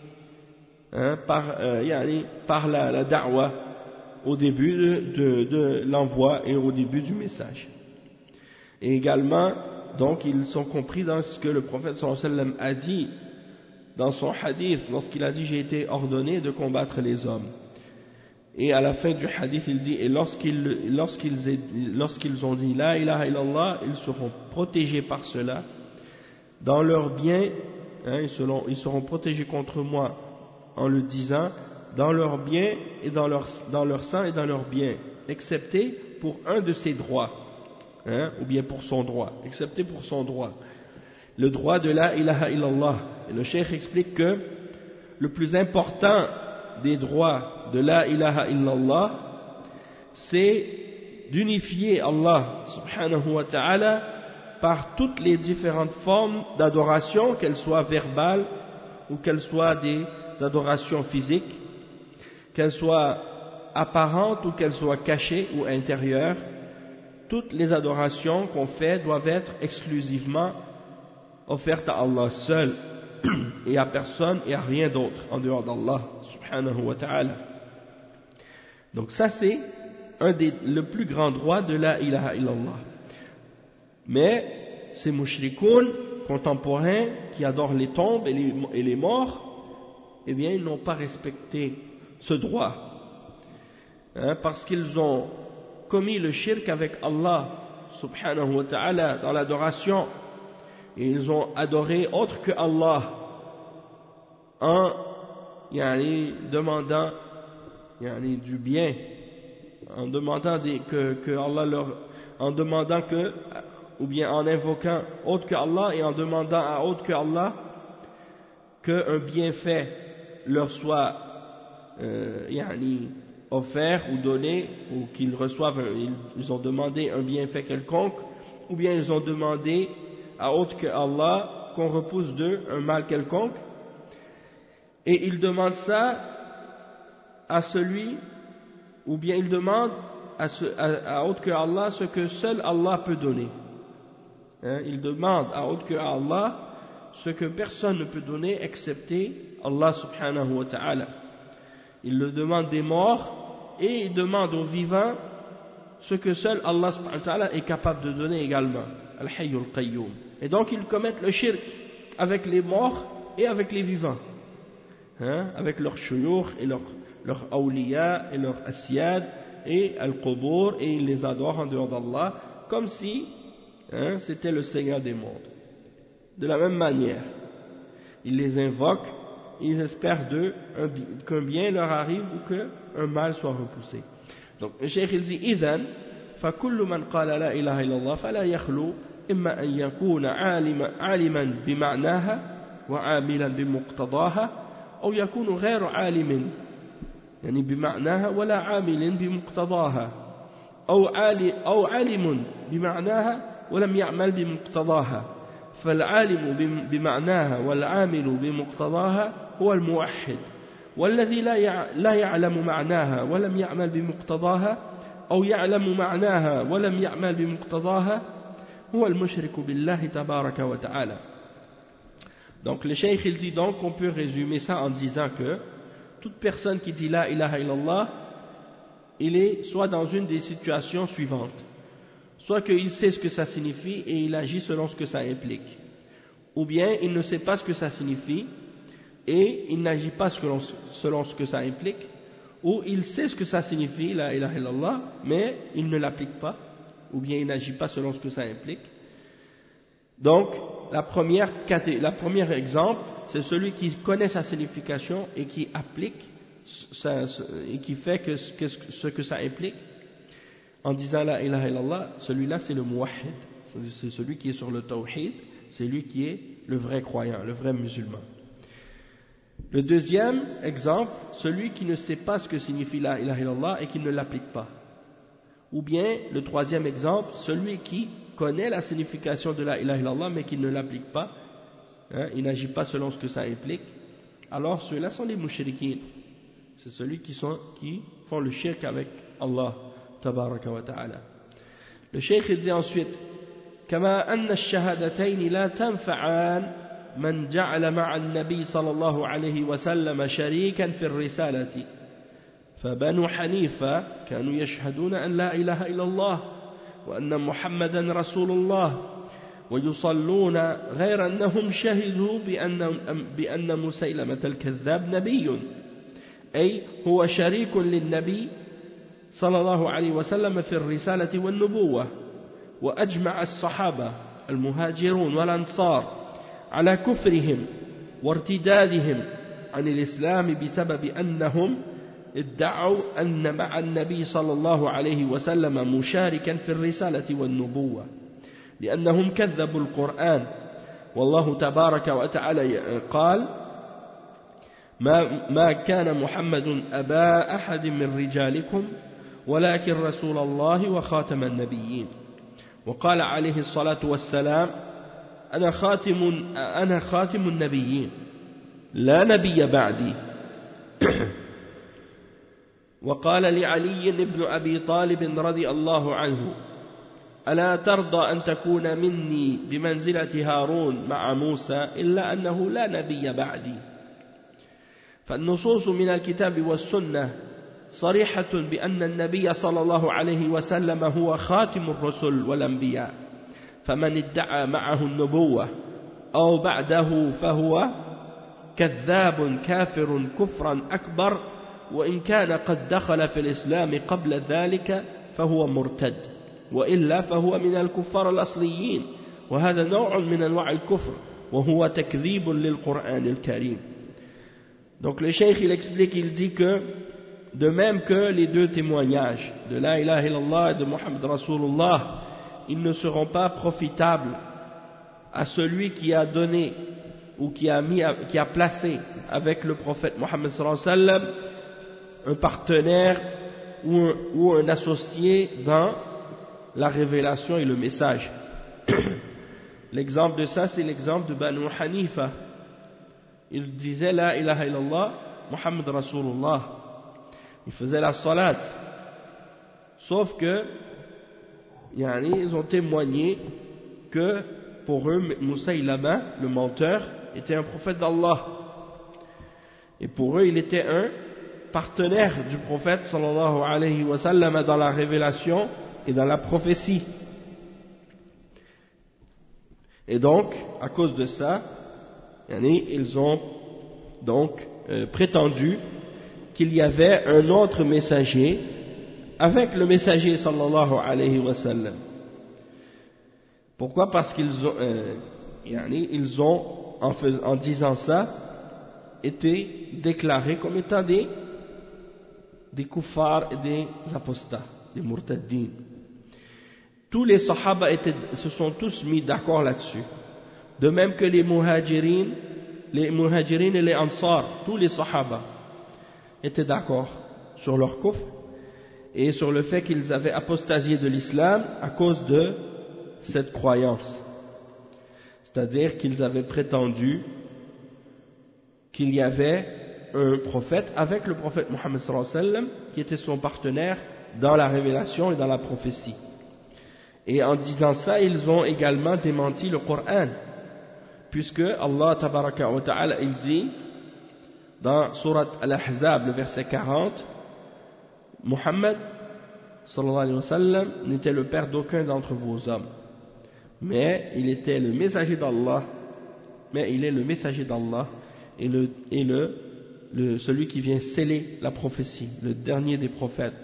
par la da'wa au début de l'envoi et au début du message. Et également, donc, ils sont compris dans ce que le prophète sallallahu alayhi wa sallam a dit dans son hadith, lorsqu'il a dit « J'ai été ordonné de combattre les hommes ». Et à la fin du hadith, il dit « Et lorsqu'ils ont dit « La ilaha illallah », ils seront protégés par cela dans leurs biens, ils seront protégés contre moi en le disant, dans leurs biens et dans leur sang et dans leurs biens, excepté pour un de ses droits, ou bien pour son droit, excepté pour son droit, le droit de la ilaha illallah. Et le cheikh explique que le plus important des droits de la ilaha illallah, c'est d'unifier Allah subhanahu wa ta'ala par toutes les différentes formes d'adoration, qu'elles soient verbales ou qu'elles soient des adorations physiques, qu'elles soient apparentes ou qu'elles soient cachées ou intérieures. Toutes les adorations qu'on fait doivent être exclusivement offertes à Allah seul et à personne et à rien d'autre en dehors d'Allah subhanahu wa ta'ala. Donc ça c'est le plus grand droit de la ilaha illallah. Mais ces mushrikoun contemporains qui adorent les tombes et les morts, eh bien ils n'ont pas respecté ce droit, parce qu'ils ont commis le shirk avec Allah subhanahu wa ta'ala dans l'adoration, et ils ont adoré autre que Allah en demandant du bien, en demandant ou bien en invoquant autre que Allah et en demandant à autre que Allah qu'un bienfait leur soit offert ou donné, ou qu'ils reçoivent, ils ont demandé un bienfait quelconque, ou bien ils ont demandé à autre que Allah qu'on repousse d'eux un mal quelconque, et ils demandent ça à celui, ou bien ils demandent à autre que Allah ce que seul Allah peut donner. Ils demandent à autre que Allah ce que personne ne peut donner excepté Allah subhanahu wa ta'ala. Ils le demandent des morts et ils demandent aux vivants ce que seul Allah subhanahu wa ta'ala est capable de donner également. Al-Hayyul Qayyum. Et donc ils commettent le shirk avec les morts et avec les vivants, avec leurs shuyukh et leurs awliya et leurs asyad et al-qubur, et ils les adorent en dehors d'Allah comme si c'était le Seigneur des mondes. De la même manière, ils les invoquent, ils espèrent d'eux qu'un bien leur arrive ou qu'un mal soit repoussé. Donc le cheikh il dit idhan فكل من قال لا إله إلا الله فلا يخلو إما أن يكون عالما بمعناها وعاملا بمقتضاها أو يكون غير عالم يعني بمعناها ولا عامل بمقتضاها أو عالم بمعناها ولم يعمل بمقتضاها فالعالم بمعناها والعامل بمقتضاها هو الموحد والذي لا يعلم معناها ولم يعمل بمقتضاها أو يعلم معناها ولم يعمل بمقتضاها هو المشرك بالله تبارك وتعالى. Donc le cheikh il dit donc qu'on peut résumer ça en disant que toute personne qui dit la ilaha illallah, il est soit dans une des situations suivantes, soit qu'il sait ce que ça signifie et il agit selon ce que ça implique, ou bien il ne sait pas ce que ça signifie et il n'agit pas selon ce que ça implique, ou il sait ce que ça signifie la ilaha illallah mais il ne l'applique pas, ou bien il n'agit pas selon ce que ça implique. Donc la première exemple, c'est celui qui connaît sa signification et qui applique et qui fait ce que ça implique en disant la ilaha illallah. Celui-là c'est le muwahhid, c'est celui qui est sur le tawhid, c'est lui qui est le vrai croyant, le vrai musulman. Le deuxième exemple, celui qui ne sait pas ce que signifie la ilaha illallah et qui ne l'applique pas. Ou bien le troisième exemple, celui qui connaît la signification de la ilaha illallah mais qui ne l'applique pas, hein, il n'agit pas selon ce que ça implique, alors ceux-là sont les mushrikines. C'est ceux qui font le shirk avec Allah tabaraka wa ta'ala. Le cheikh dit ensuite كما أن الشهادتين لا تنفعان من جعل مع النبي صلى الله عليه وسلم شريكا في الرسالة فبنو حنيفة كانوا يشهدون أن لا إله إلا الله وأن محمدا رسول الله ويصلون غير أنهم شهدوا بأن مسيلمة الكذاب نبي أي هو شريك للنبي صلى الله عليه وسلم في الرسالة والنبوة. وأجمع الصحابة المهاجرون والأنصار على كفرهم وارتدادهم عن الإسلام بسبب أنهم ادعوا أن مع النبي صلى الله عليه وسلم مشاركا في الرسالة والنبوة لأنهم كذبوا القرآن. والله تبارك وتعالى قال ما كان محمد أبا أحد من رجالكم ولكن رسول الله وخاتم النبيين. وقال عليه الصلاة والسلام أنا خاتم النبيين لا نبي بعدي. وقال لعلي بن أبي طالب رضي الله عنه ألا ترضى أن تكون مني بمنزلة هارون مع موسى إلا أنه لا نبي بعدي. فالنصوص من الكتاب والسنة صريحة بأن النبي صلى الله عليه وسلم هو خاتم الرسل والأنبياء فمن ادعى معه النبوة أو بعده فهو كذاب كافر كفرا أكبر وإن كان قد دخل في الإسلام قبل ذلك فهو مرتد وإلا فهو من الكفار الأصليين وهذا نوع من أنواع الكفر وهو تكذيب للقرآن الكريم. Donc le cheikh il explique, il dit que de même que les deux témoignages de la ilaha illallah et de Muhammad Rasulullah, ils ne seront pas profitables à celui qui a donné ou qui a placé avec le prophète Muhammad sallallahu alayhi wa sallam un partenaire ou un associé dans la révélation et le message. L'exemple de ça, c'est l'exemple de Banu Hanifa. Il disait la ilaha illallah, Muhammad Rasulullah. Il faisait la salat. Sauf que, ils ont témoigné que pour eux, Musaylama, le menteur, était un prophète d'Allah. Et pour eux, il était un partenaire du prophète sallallahu alayhi wa sallam dans la révélation et dans la prophétie. Et donc, à cause de ça, ils ont donc prétendu qu'il y avait un autre messager avec le messager sallallahu alayhi wa sallam. Pourquoi? Parce qu'ils ont en disant ça, été déclarés comme étant des kuffars et des apostats, des murtaddin. Tous les sahaba se sont tous mis d'accord là-dessus. De même que les muhajirin et les ansar, tous les sahaba étaient d'accord sur leur kufr et sur le fait qu'ils avaient apostasié de l'islam à cause de cette croyance. C'est-à-dire qu'ils avaient prétendu qu'il y avait un prophète avec le prophète Muhammad sallallahu alayhi wa sallam qui était son partenaire dans la révélation et dans la prophétie. Et en disant ça, ils ont également démenti le Coran, puisque Allah tabaraka wa ta'ala il dit dans Surat Al-Ahzab, le verset 40, Muhammad sallallahu alayhi wa sallam n'était le père d'aucun d'entre vos hommes, mais il était le messager d'Allah, mais il est le messager d'Allah et celui qui vient sceller la prophétie, le dernier des prophètes.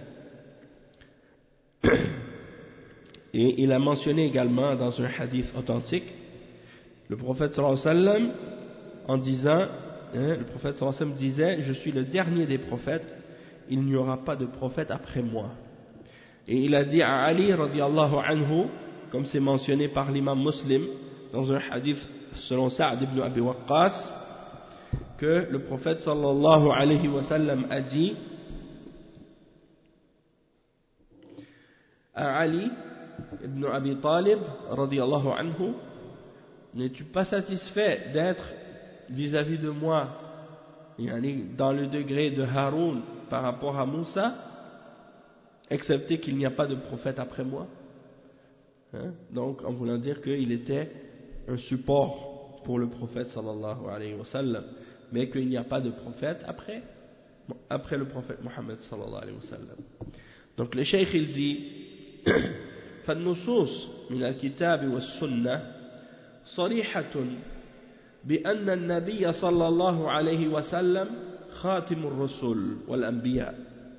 Et il a mentionné également dans un hadith authentique, le prophète sallallahu alayhi wa sallam, en disant, le prophète sallallahu alayhi wa sallam disait, je suis le dernier des prophètes, il n'y aura pas de prophète après moi. Et il a dit à Ali radiallahu anhu, comme c'est mentionné par l'imam Muslim, dans un hadith selon Sa'd ibn Abi Waqqas, que le prophète sallallahu alayhi wa sallam a dit à Ali, ibn Abi Talib, radiyallahu anhu, n'es-tu pas satisfait d'être vis-à-vis de moi, dans le degré de Haroun par rapport à Moussa, excepté qu'il n'y a pas de prophète après moi? Donc, en voulant dire qu'il était un support pour le prophète sallallahu alayhi wa sallam, mais qu'il n'y a pas de prophète après le prophète Mohammed sallallahu alayhi wa sallam. Donc, le cheikh il dit فالنصوص من الكتاب والسنة صريحة بأن النبي صلى الله عليه وسلم خاتم الرسل والأنبياء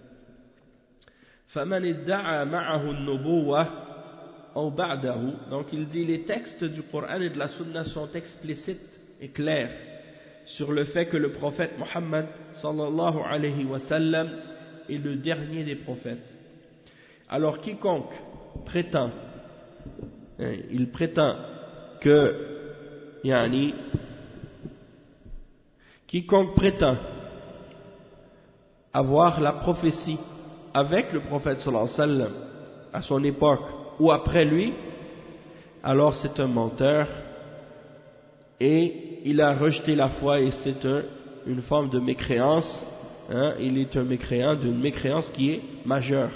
فمن ادعى معه النبوة أو بعده. Donc il dit les textes du Coran et de la Sunna sont explicites et clairs sur le fait que le prophète Mohammed sallallahu alayhi wa sallam est le dernier des prophètes. Alors quiconque prétend, il prétend que quiconque prétend avoir la prophétie avec le prophète sallallahu alayhi wa sallam à son époque ou après lui, alors c'est un menteur et il a rejeté la foi et c'est une forme de mécréance. Il est un mécréant d'une mécréance qui est majeure.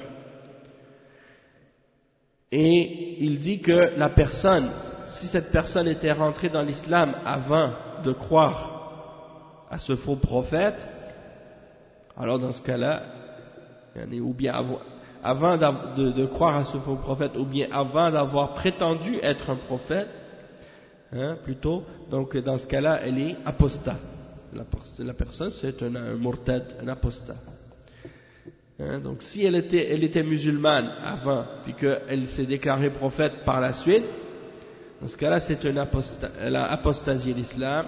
Et il dit que la personne, si cette personne était rentrée dans l'islam avant de croire à ce faux prophète, alors dans ce cas-là, ou bien avant de croire à ce faux prophète, ou bien avant d'avoir prétendu être un prophète, plutôt, donc dans ce cas-là, elle est apostat. La personne, c'est un murtad, un apostat. Donc si elle était musulmane avant, puis qu'elle s'est déclarée prophète par la suite, dans ce cas-là, elle a apostasié l'islam.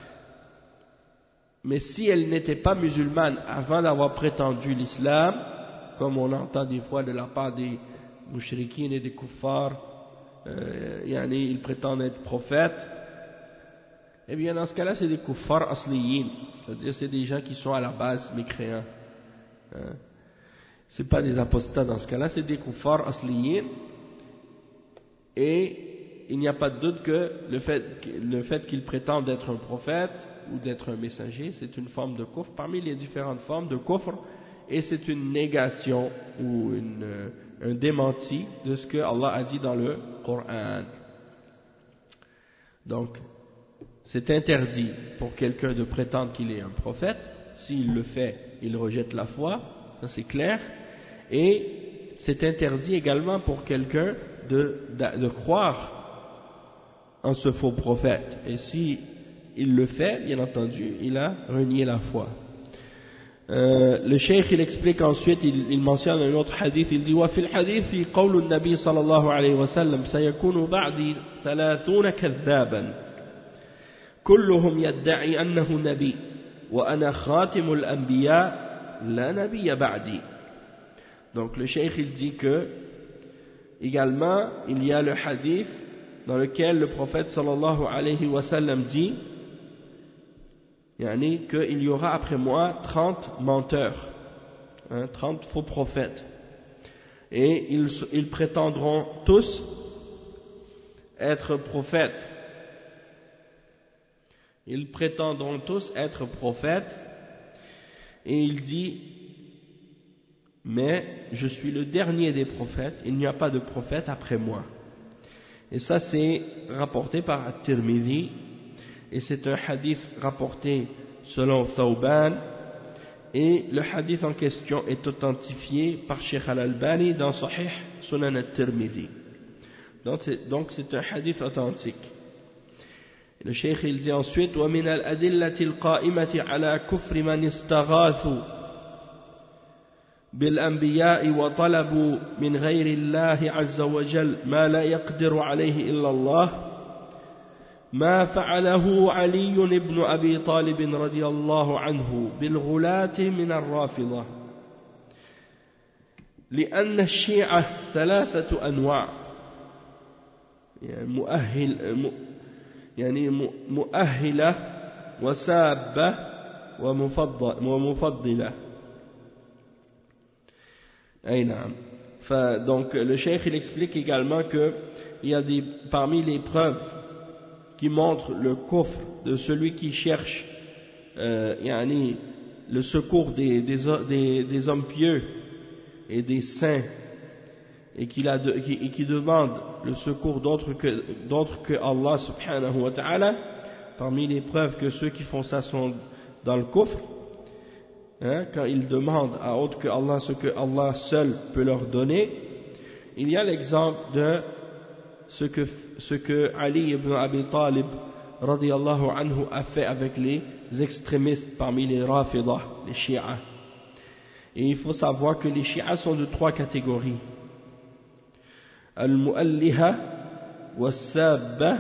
Mais si elle n'était pas musulmane avant d'avoir prétendu l'islam, comme on entend des fois de la part des mouchriquines et des kuffars, ils prétendent être prophètes, eh bien dans ce cas-là, c'est des kuffars asliyin, c'est-à-dire c'est des gens qui sont à la base mécréants. C'est pas des apostats dans ce cas-là, c'est des kuffars asliyin, et il n'y a pas de doute que le fait qu'ils prétendent être un prophète ou d'être un messager, c'est une forme de kufr parmi les différentes formes de kufr, et c'est une négation ou un démenti de ce que Allah a dit dans le Coran. Donc c'est interdit pour quelqu'un de prétendre qu'il est un prophète. S'il le fait, il rejette la foi, ça c'est clair. Et c'est interdit également pour quelqu'un de croire en ce faux prophète. Et si il le fait, bien entendu, il a renié la foi. Le cheikh il explique ensuite, il mentionne un autre hadith, il dit وفي الحديث قول النبي صلى الله عليه وسلم سيكون بعدي 30 كذابا كلهم يدعي أنه نبي وأنا خاتم الأنبياء لا نبي بعدي. Donc le cheikh il dit que également il y a le hadith dans lequel le prophète sallallahu alayhi wa sallam dit qu'il y aura après moi 30 menteurs, 30 faux prophètes, et ils prétendront tous être prophètes. Ils prétendront tous être prophètes, et il dit mais je suis le dernier des prophètes, il n'y a pas de prophète après moi. Et ça c'est rapporté par At-Tirmidhi, et c'est un hadith rapporté selon Thawban, et le hadith en question est authentifié par Sheikh Al-Albani dans Sahih Sunan At-Tirmidhi. Donc c'est un hadith authentique. Le Cheikh il dit ensuite وَمِنَ الْأَدِلَّةِ الْقَائِمَةِ عَلَى كُفْرِ مَنِ اسْتَغَاثُوا بِالْأَنْبِيَاءِ وَطَلَبُوا مِنْ غَيْرِ اللَّهِ عَزَّ وَجَلَّ مَا لَا يَقْدِرُ عَلَيْهِ إِلَّا اللَّهِ ما فعله علي بن أبي طالب رضي الله عنه بالغلاة من الرافضة لأن الشيعة 3 أنواع مؤهلة وسابة ومفضلة أي نعم Donc le cheikh il explique également que il y a parmi les preuves qui montrent le kufr de celui qui cherche le secours des hommes pieux et des saints et qui demande le secours d'autres que Allah subhanahu wa ta'ala. Parmi les preuves que ceux qui font ça sont dans le kufr, quand ils demandent à autre que Allah ce que Allah seul peut leur donner, il y a l'exemple de ce que Ali ibn Abi Talib radiyallahu anhu a fait avec les extrémistes parmi les Rafidah, les Shia. Et il faut savoir que les Shia sont de 3 catégories: al-mu'alliha was-sabba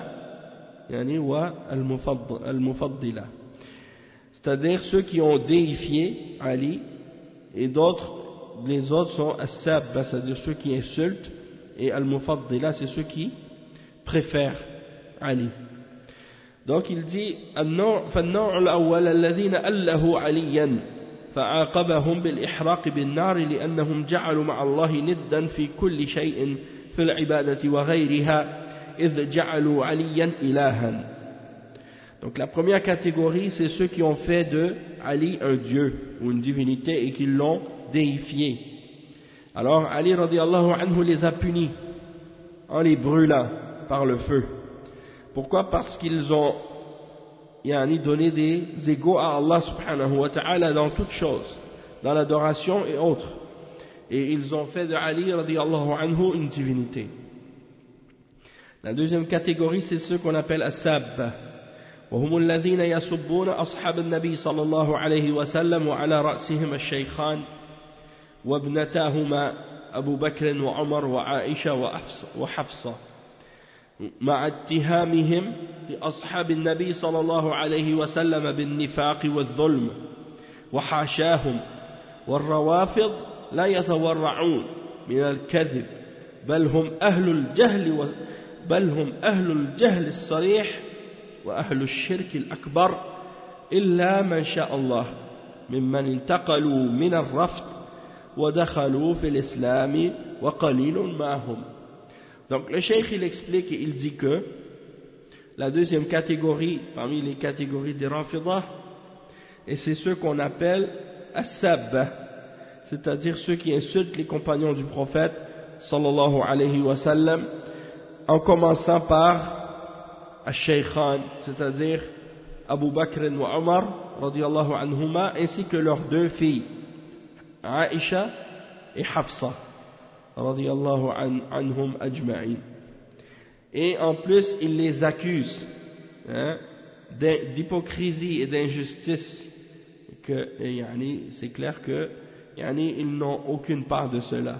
wa al-mufaddila, c'est-à-dire ceux qui ont déifié Ali, et les autres sont as-sabba, c'est-à-dire ceux qui insultent, et al-mufaddila, c'est ceux qui préfèrent Ali. Donc il dit فالنوع الأول الذين ألهوا عليا فعاقبهم بالإحراق بالنار لأنهم جعلوا مع الله ندا في كل شيء في العبادة وغيرها إذ جعلوا عليا إلها. Donc la première catégorie, c'est ceux qui ont fait de Ali un dieu ou une divinité et qui l'ont déifié. Alors Ali radiallahu anhu les a punis en les brûlant par le feu. Pourquoi? Parce qu'ils ont donné des égaux à Allah subhanahu wa ta'ala dans toutes choses, dans l'adoration et autres. Et ils ont fait de Ali radiallahu anhu une divinité. La deuxième catégorie, c'est ceux qu'on appelle as-sabba. وهم الذين يسبون أصحاب النبي صلى الله عليه وسلم وعلى رأسهم الشيخان وابنتاهما أبو بكر وعمر وعائشة وحفصة مع اتهامهم لأصحاب النبي صلى الله عليه وسلم بالنفاق والظلم وحاشاهم. والروافض لا يتورعون من الكذب بل هم أهل الجهل الصريح وأهل الشرك الأكبر إلا من شاء الله ممن انتقلوا من الرفض ودخلوا في الإسلام وقليل ما هم. Donc le cheikh il explique et il dit que la deuxième catégorie parmi les catégories des Rafidah, et c'est ceux qu'on appelle as-sabba, c'est-à-dire ceux qui insultent les compagnons du prophète sallallahu alayhi wa sallam, en commençant par al-Shaykhan, c'est-à-dire Abu Bakr et Omar radiyallahu anhuma, ainsi que leurs 2 filles Aïcha et Hafsa radiyallahu anhum ajma'in. Et en plus ils les accusent d'hypocrisie et d'injustice, que c'est clair que ils n'ont aucune part de cela.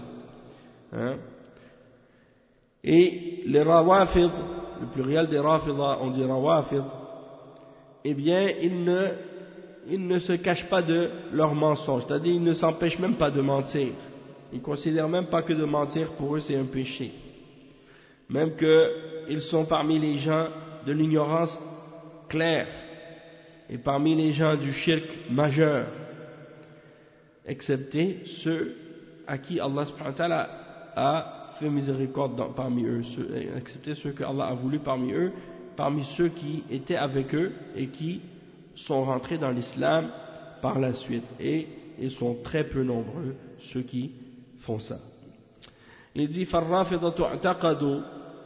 Et les Rawafid, le pluriel des Rafidah, on dit Rawafid, eh bien ils ne se cachent pas de leurs mensonges, c'est-à-dire ils ne s'empêchent même pas de mentir. Ils ne considèrent même pas que de mentir pour eux c'est un péché. Même qu'ils sont parmi les gens de l'ignorance claire et parmi les gens du shirk majeur, excepté ceux à qui Allah subhanahu wa ta'ala a fait miséricorde parmi eux, excepté ceux que Allah a voulu parmi eux, parmi ceux qui étaient avec eux et qui sont rentrés dans l'islam par la suite. Et ils sont très peu nombreux ceux qui font ça. Il dit فالرافضة اعتقدوا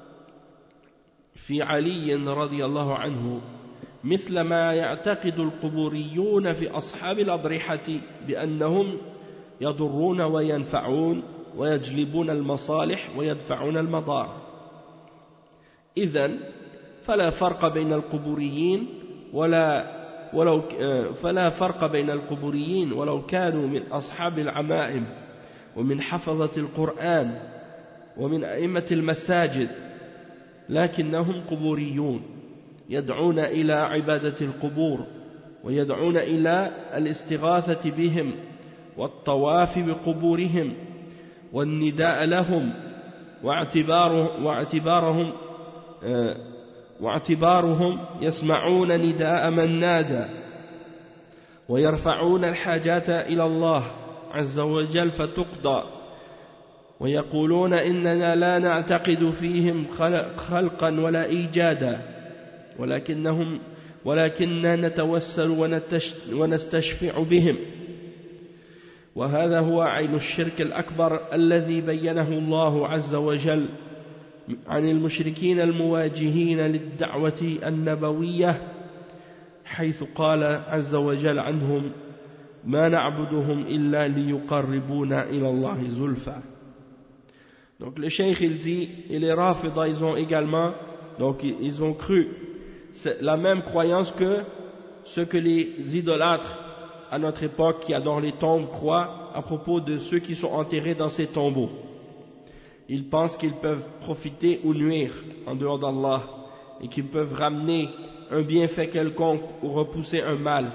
في علي رضي الله عنه مثل ما يعتقد القبوريون في أصحاب الأضرحة بأنهم يضرون وينفعون ويجلبون المصالح ويدفعون المضار. إذن فلا فرق بين القبوريين ولو كانوا من أصحاب العمائم ومن حفظة القرآن ومن أئمة المساجد، لكنهم قبوريون يدعون إلى عبادة القبور ويدعون إلى الاستغاثة بهم والطواف بقبورهم والنداء لهم واعتبارهم يسمعون نداء من نادى ويرفعون الحاجات إلى الله عز وجل فتقضى ويقولون إننا لا نعتقد فيهم خلقا ولا إيجادا ولكننا نتوسل ونستشفع بهم وهذا هو عين الشرك الأكبر الذي بينه الله عز وجل عن المشركين المواجهين للدعوة النبوية حيث قال عز وجل عنهم ما نعبدهم إلا ليقربونا إلى الله زلفى. Donc le cheikh il dit, et les Rafida ils ont également, donc ils ont cru la même croyance que ce que les idolâtres à notre époque qui adorent les tombes croient à propos de ceux qui sont enterrés dans ces tombeaux. Ils pensent qu'ils peuvent profiter ou nuire en dehors d'Allah et qu'ils peuvent ramener un bienfait quelconque ou repousser un mal.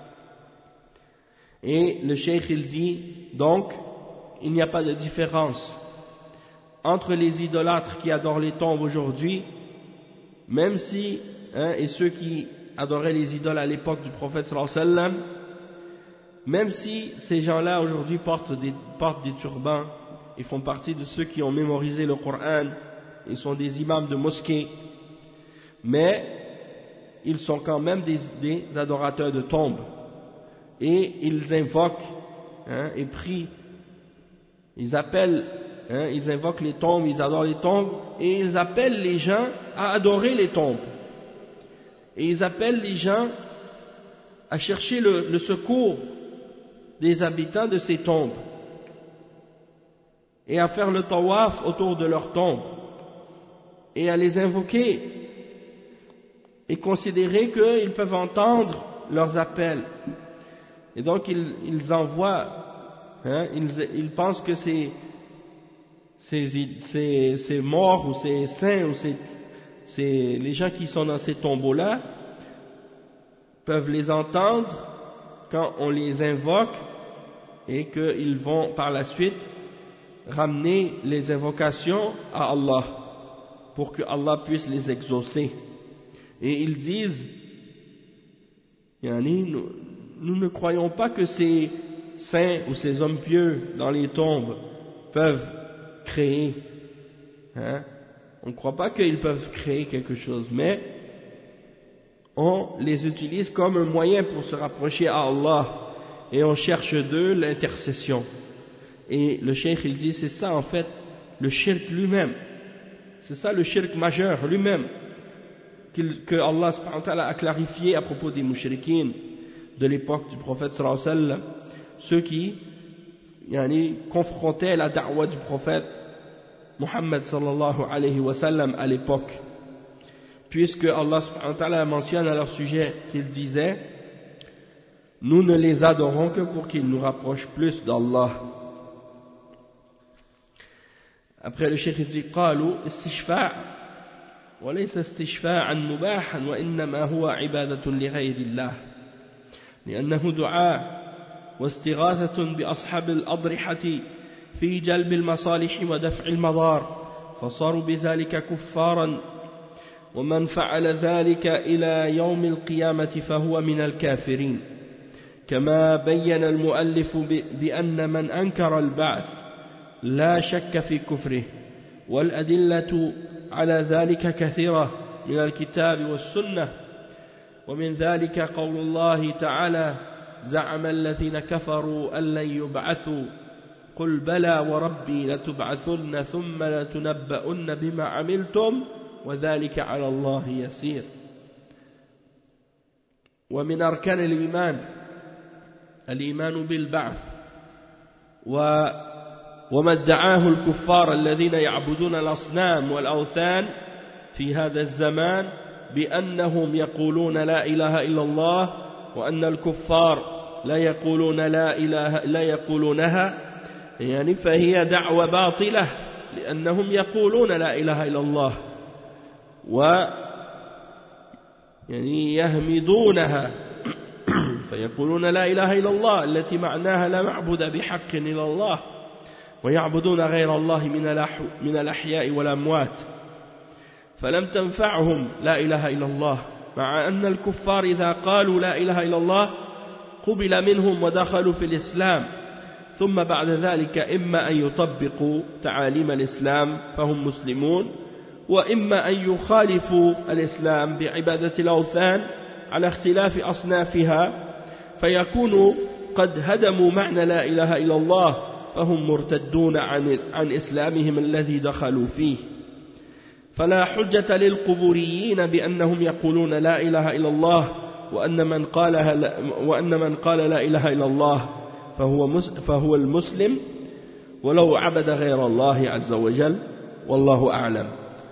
Et le cheikh il dit donc il n'y a pas de différence entre les idolâtres qui adorent les tombes aujourd'hui, même si et ceux qui adoraient les idoles à l'époque du prophète sallallahu alayhi wa sallam, même si ces gens-là aujourd'hui portent des turbans et font partie de ceux qui ont mémorisé le Coran, ils sont des imams de mosquées, mais ils sont quand même des adorateurs de tombes et ils invoquent et prient, ils appellent, ils invoquent les tombes, ils adorent les tombes et ils appellent les gens à adorer les tombes et ils appellent les gens à chercher le secours des habitants de ces tombes et à faire le tawaf autour de leurs tombes et à les invoquer et considérer qu'ils peuvent entendre leurs appels. Et donc ils envoient, ils pensent que ces morts ou ces saints ou les gens qui sont dans ces tombeaux-là peuvent les entendre quand on les invoque et qu'ils vont par la suite ramener les invocations à Allah pour que Allah puisse les exaucer. Et ils disent, nous ne croyons pas que ces saints ou ces hommes pieux dans les tombes peuvent créer. On ne croit pas qu'ils peuvent créer quelque chose, mais on les utilise comme un moyen pour se rapprocher à Allah et on cherche d'eux l'intercession. Et le cheikh il dit c'est ça en fait le shirk lui-même, c'est ça le shirk majeur lui-même que Allah subhanahu wa ta'ala a clarifié à propos des mushrikines de l'époque du prophète sallallahu alayhi wa sallam, ceux qui confrontaient la da'wa du prophète Muhammad sallallahu alayhi wa sallam à l'époque, puisque Allah subhanahu wa ta'ala mentionne à leur sujet qu'il disait nous ne les adorons que pour qu'ils nous rapprochent plus d'Allah. Après le cheikh dit قالوا استشفاع وليس استشفاعا مباحا وإنما هو عبادة لغير الله لأنه دعاء واستغاثة بأصحاب الأضرحة في جلب المصالح ودفع المضار فصاروا بذلك كفارا ومن فعل ذلك إلى يوم القيامة فهو من الكافرين كما بين المؤلف بأن من أنكر البعث لا شك في كفره والأدلة على ذلك كثيرة من الكتاب والسنة ومن ذلك قول الله تعالى زعم الذين كفروا أن لن يبعثوا قل بلى وربي لتبعثن ثم لتنبؤن بما عملتم وذلك على الله يسير. ومن أركان الإيمان بالبعث وما ادعاه الكفار الذين يعبدون الأصنام والأوثان في هذا الزمان بأنهم يقولون لا إله إلا الله وأن الكفار لا يقولونها فهي دعوة باطلة لأنهم يقولون لا إله إلا الله يهمدونها فيقولون لا إله إلا الله التي معناها لا معبود بحق إلا الله ويعبدون غير الله من الأحياء والأموات فلم تنفعهم لا إله إلا الله مع أن الكفار إذا قالوا لا إله إلا الله قبل منهم ودخلوا في الإسلام ثم بعد ذلك إما أن يطبقوا تعاليم الإسلام فهم مسلمون وإما أن يخالفوا الإسلام بعبادة الأوثان على اختلاف أصنافها فيكونوا قد هدموا معنى لا إله إلا الله فهم مرتدون عن إسلامهم الذي دخلوا فيه فلا حجة للقبوريين بأنهم يقولون لا إله إلا الله وأن من قال لا إله إلا الله فهو المسلم ولو عبد غير الله عز وجل والله أعلم.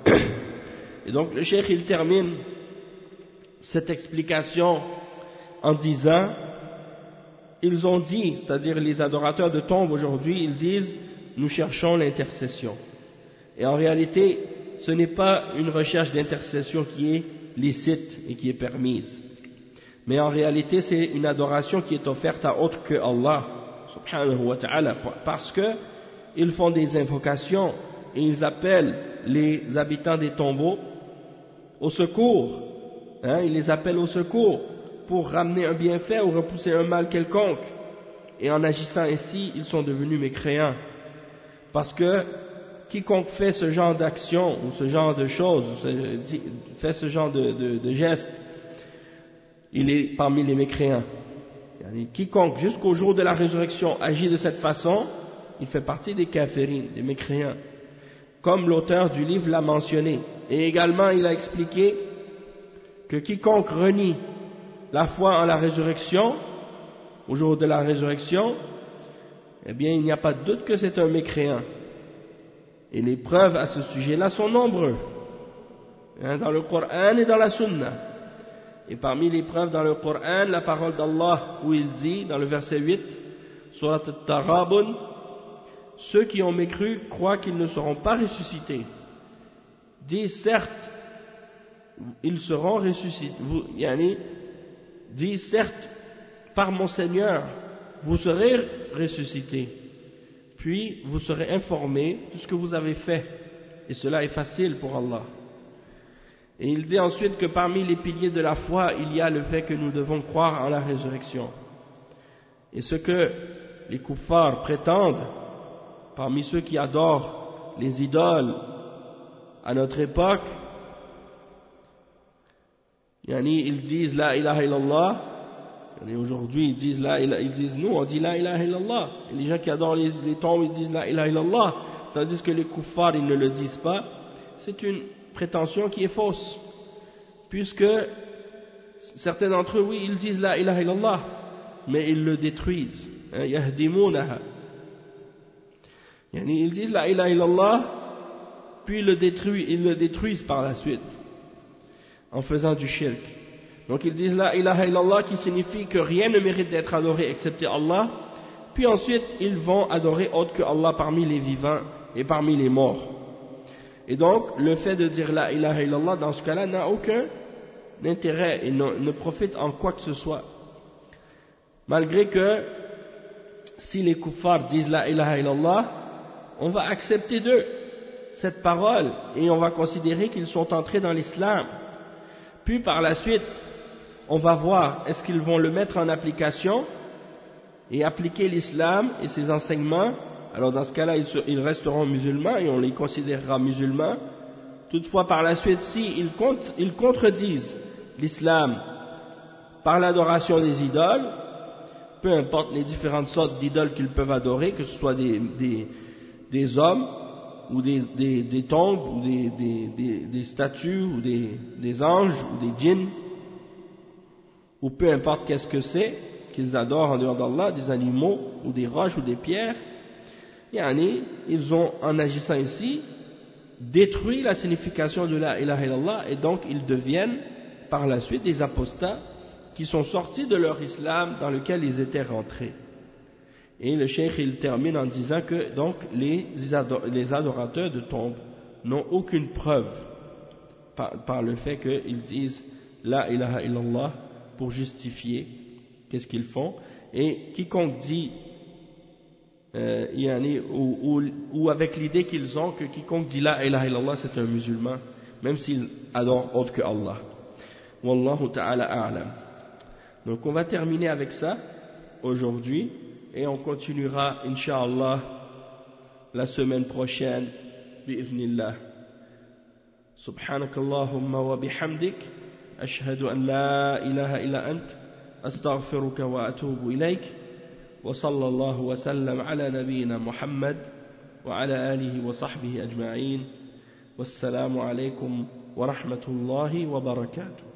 Et donc le cheikh il termine cette explication en disant ils ont dit, c'est-à-dire les adorateurs de tombes aujourd'hui, ils disent nous cherchons l'intercession. Et en réalité, ce n'est pas une recherche d'intercession qui est licite et qui est permise. Mais en réalité, c'est une adoration qui est offerte à autre que Allah, subhanahu wa ta'ala, parce que ils font des invocations et ils appellent les habitants des tombeaux au secours. Ils les appellent au secours pour ramener un bienfait ou repousser un mal quelconque. Et en agissant ainsi, ils sont devenus mécréants. Parce que quiconque fait ce genre d'action ou ce genre de choses, fait ce genre de gestes, il est parmi les mécréants. Quiconque jusqu'au jour de la résurrection agit de cette façon, il fait partie des kafirines, des mécréants, comme l'auteur du livre l'a mentionné. Et également il a expliqué que quiconque renie la foi en la résurrection, au jour de la résurrection, eh bien il n'y a pas de doute que c'est un mécréant. Et les preuves à ce sujet-là sont nombreuses, dans le Coran et dans la Sunna. Et parmi les preuves dans le Coran, la parole d'Allah où il dit, dans le verset 8, Surat At-Taghabun, ceux qui ont mécru croient qu'ils ne seront pas ressuscités. Disent certes, ils seront ressuscités. Disent certes, par mon Seigneur, vous serez ressuscités. Puis vous serez informés de ce que vous avez fait. Et cela est facile pour Allah. Et il dit ensuite que parmi les piliers de la foi, il y a le fait que nous devons croire en la résurrection. Et ce que les kuffars prétendent, parmi ceux qui adorent les idoles à notre époque, ils disent la ilaha illallah. Et aujourd'hui ils disent nous on dit la ilaha illallah. Et les gens qui adorent les tombes ils disent la ilaha illallah, tandis que les kuffars ils ne le disent pas. C'est une prétention qui est fausse, puisque certains d'entre eux, oui, ils disent la ilaha illallah, mais ils le détruisent. Yahdimunaha. Ils disent la ilaha illallah, puis ils le détruisent par la suite, en faisant du shirk. Donc ils disent la ilaha illallah, qui signifie que rien ne mérite d'être adoré excepté Allah, puis ensuite ils vont adorer autre que Allah parmi les vivants et parmi les morts. Et donc, le fait de dire la ilaha illallah dans ce cas-là n'a aucun intérêt et ne profite en quoi que ce soit. Malgré que, si les kuffars disent la ilaha illallah, on va accepter d'eux cette parole et on va considérer qu'ils sont entrés dans l'islam. Puis par la suite, on va voir est-ce qu'ils vont le mettre en application et appliquer l'islam et ses enseignements. Alors dans ce cas-là, ils resteront musulmans et on les considérera musulmans. Toutefois, par la suite, si ils contredisent l'islam par l'adoration des idoles, peu importe les différentes sortes d'idoles qu'ils peuvent adorer, que ce soit des hommes, ou des tombes, ou des statues, ou des anges, ou des djinns, ou peu importe qu'est-ce que c'est qu'ils adorent en dehors d'Allah, des animaux, ou des roches, ou des pierres, ils ont, en agissant ici, détruit la signification de la ilaha illallah, et donc ils deviennent par la suite des apostats qui sont sortis de leur islam dans lequel ils étaient rentrés. Et le cheikh il termine en disant que donc les adorateurs de tombes n'ont aucune preuve par le fait qu'ils disent la ilaha illallah pour justifier qu'est-ce qu'ils font. Et quiconque dit ou avec l'idée qu'ils ont que quiconque dit la ilaha illallah c'est un musulman, même s'il adore autre que Allah. Wallahu ta'ala a'lam. Donc on va terminer avec ça aujourd'hui. et on continuera Inch'Allah la semaine prochaine bi'idhnillah. Subhanakallahumma wa bihamdik ashhadu an la ilaha illa ant astaghfiruka wa atubu ilayk wa sallallahu wa sallam ala nabiyyina Muhammad wa ala alihi wa sahbihi ajma'in. Wassalamu alaykum wa rahmatullahi wa barakatuh.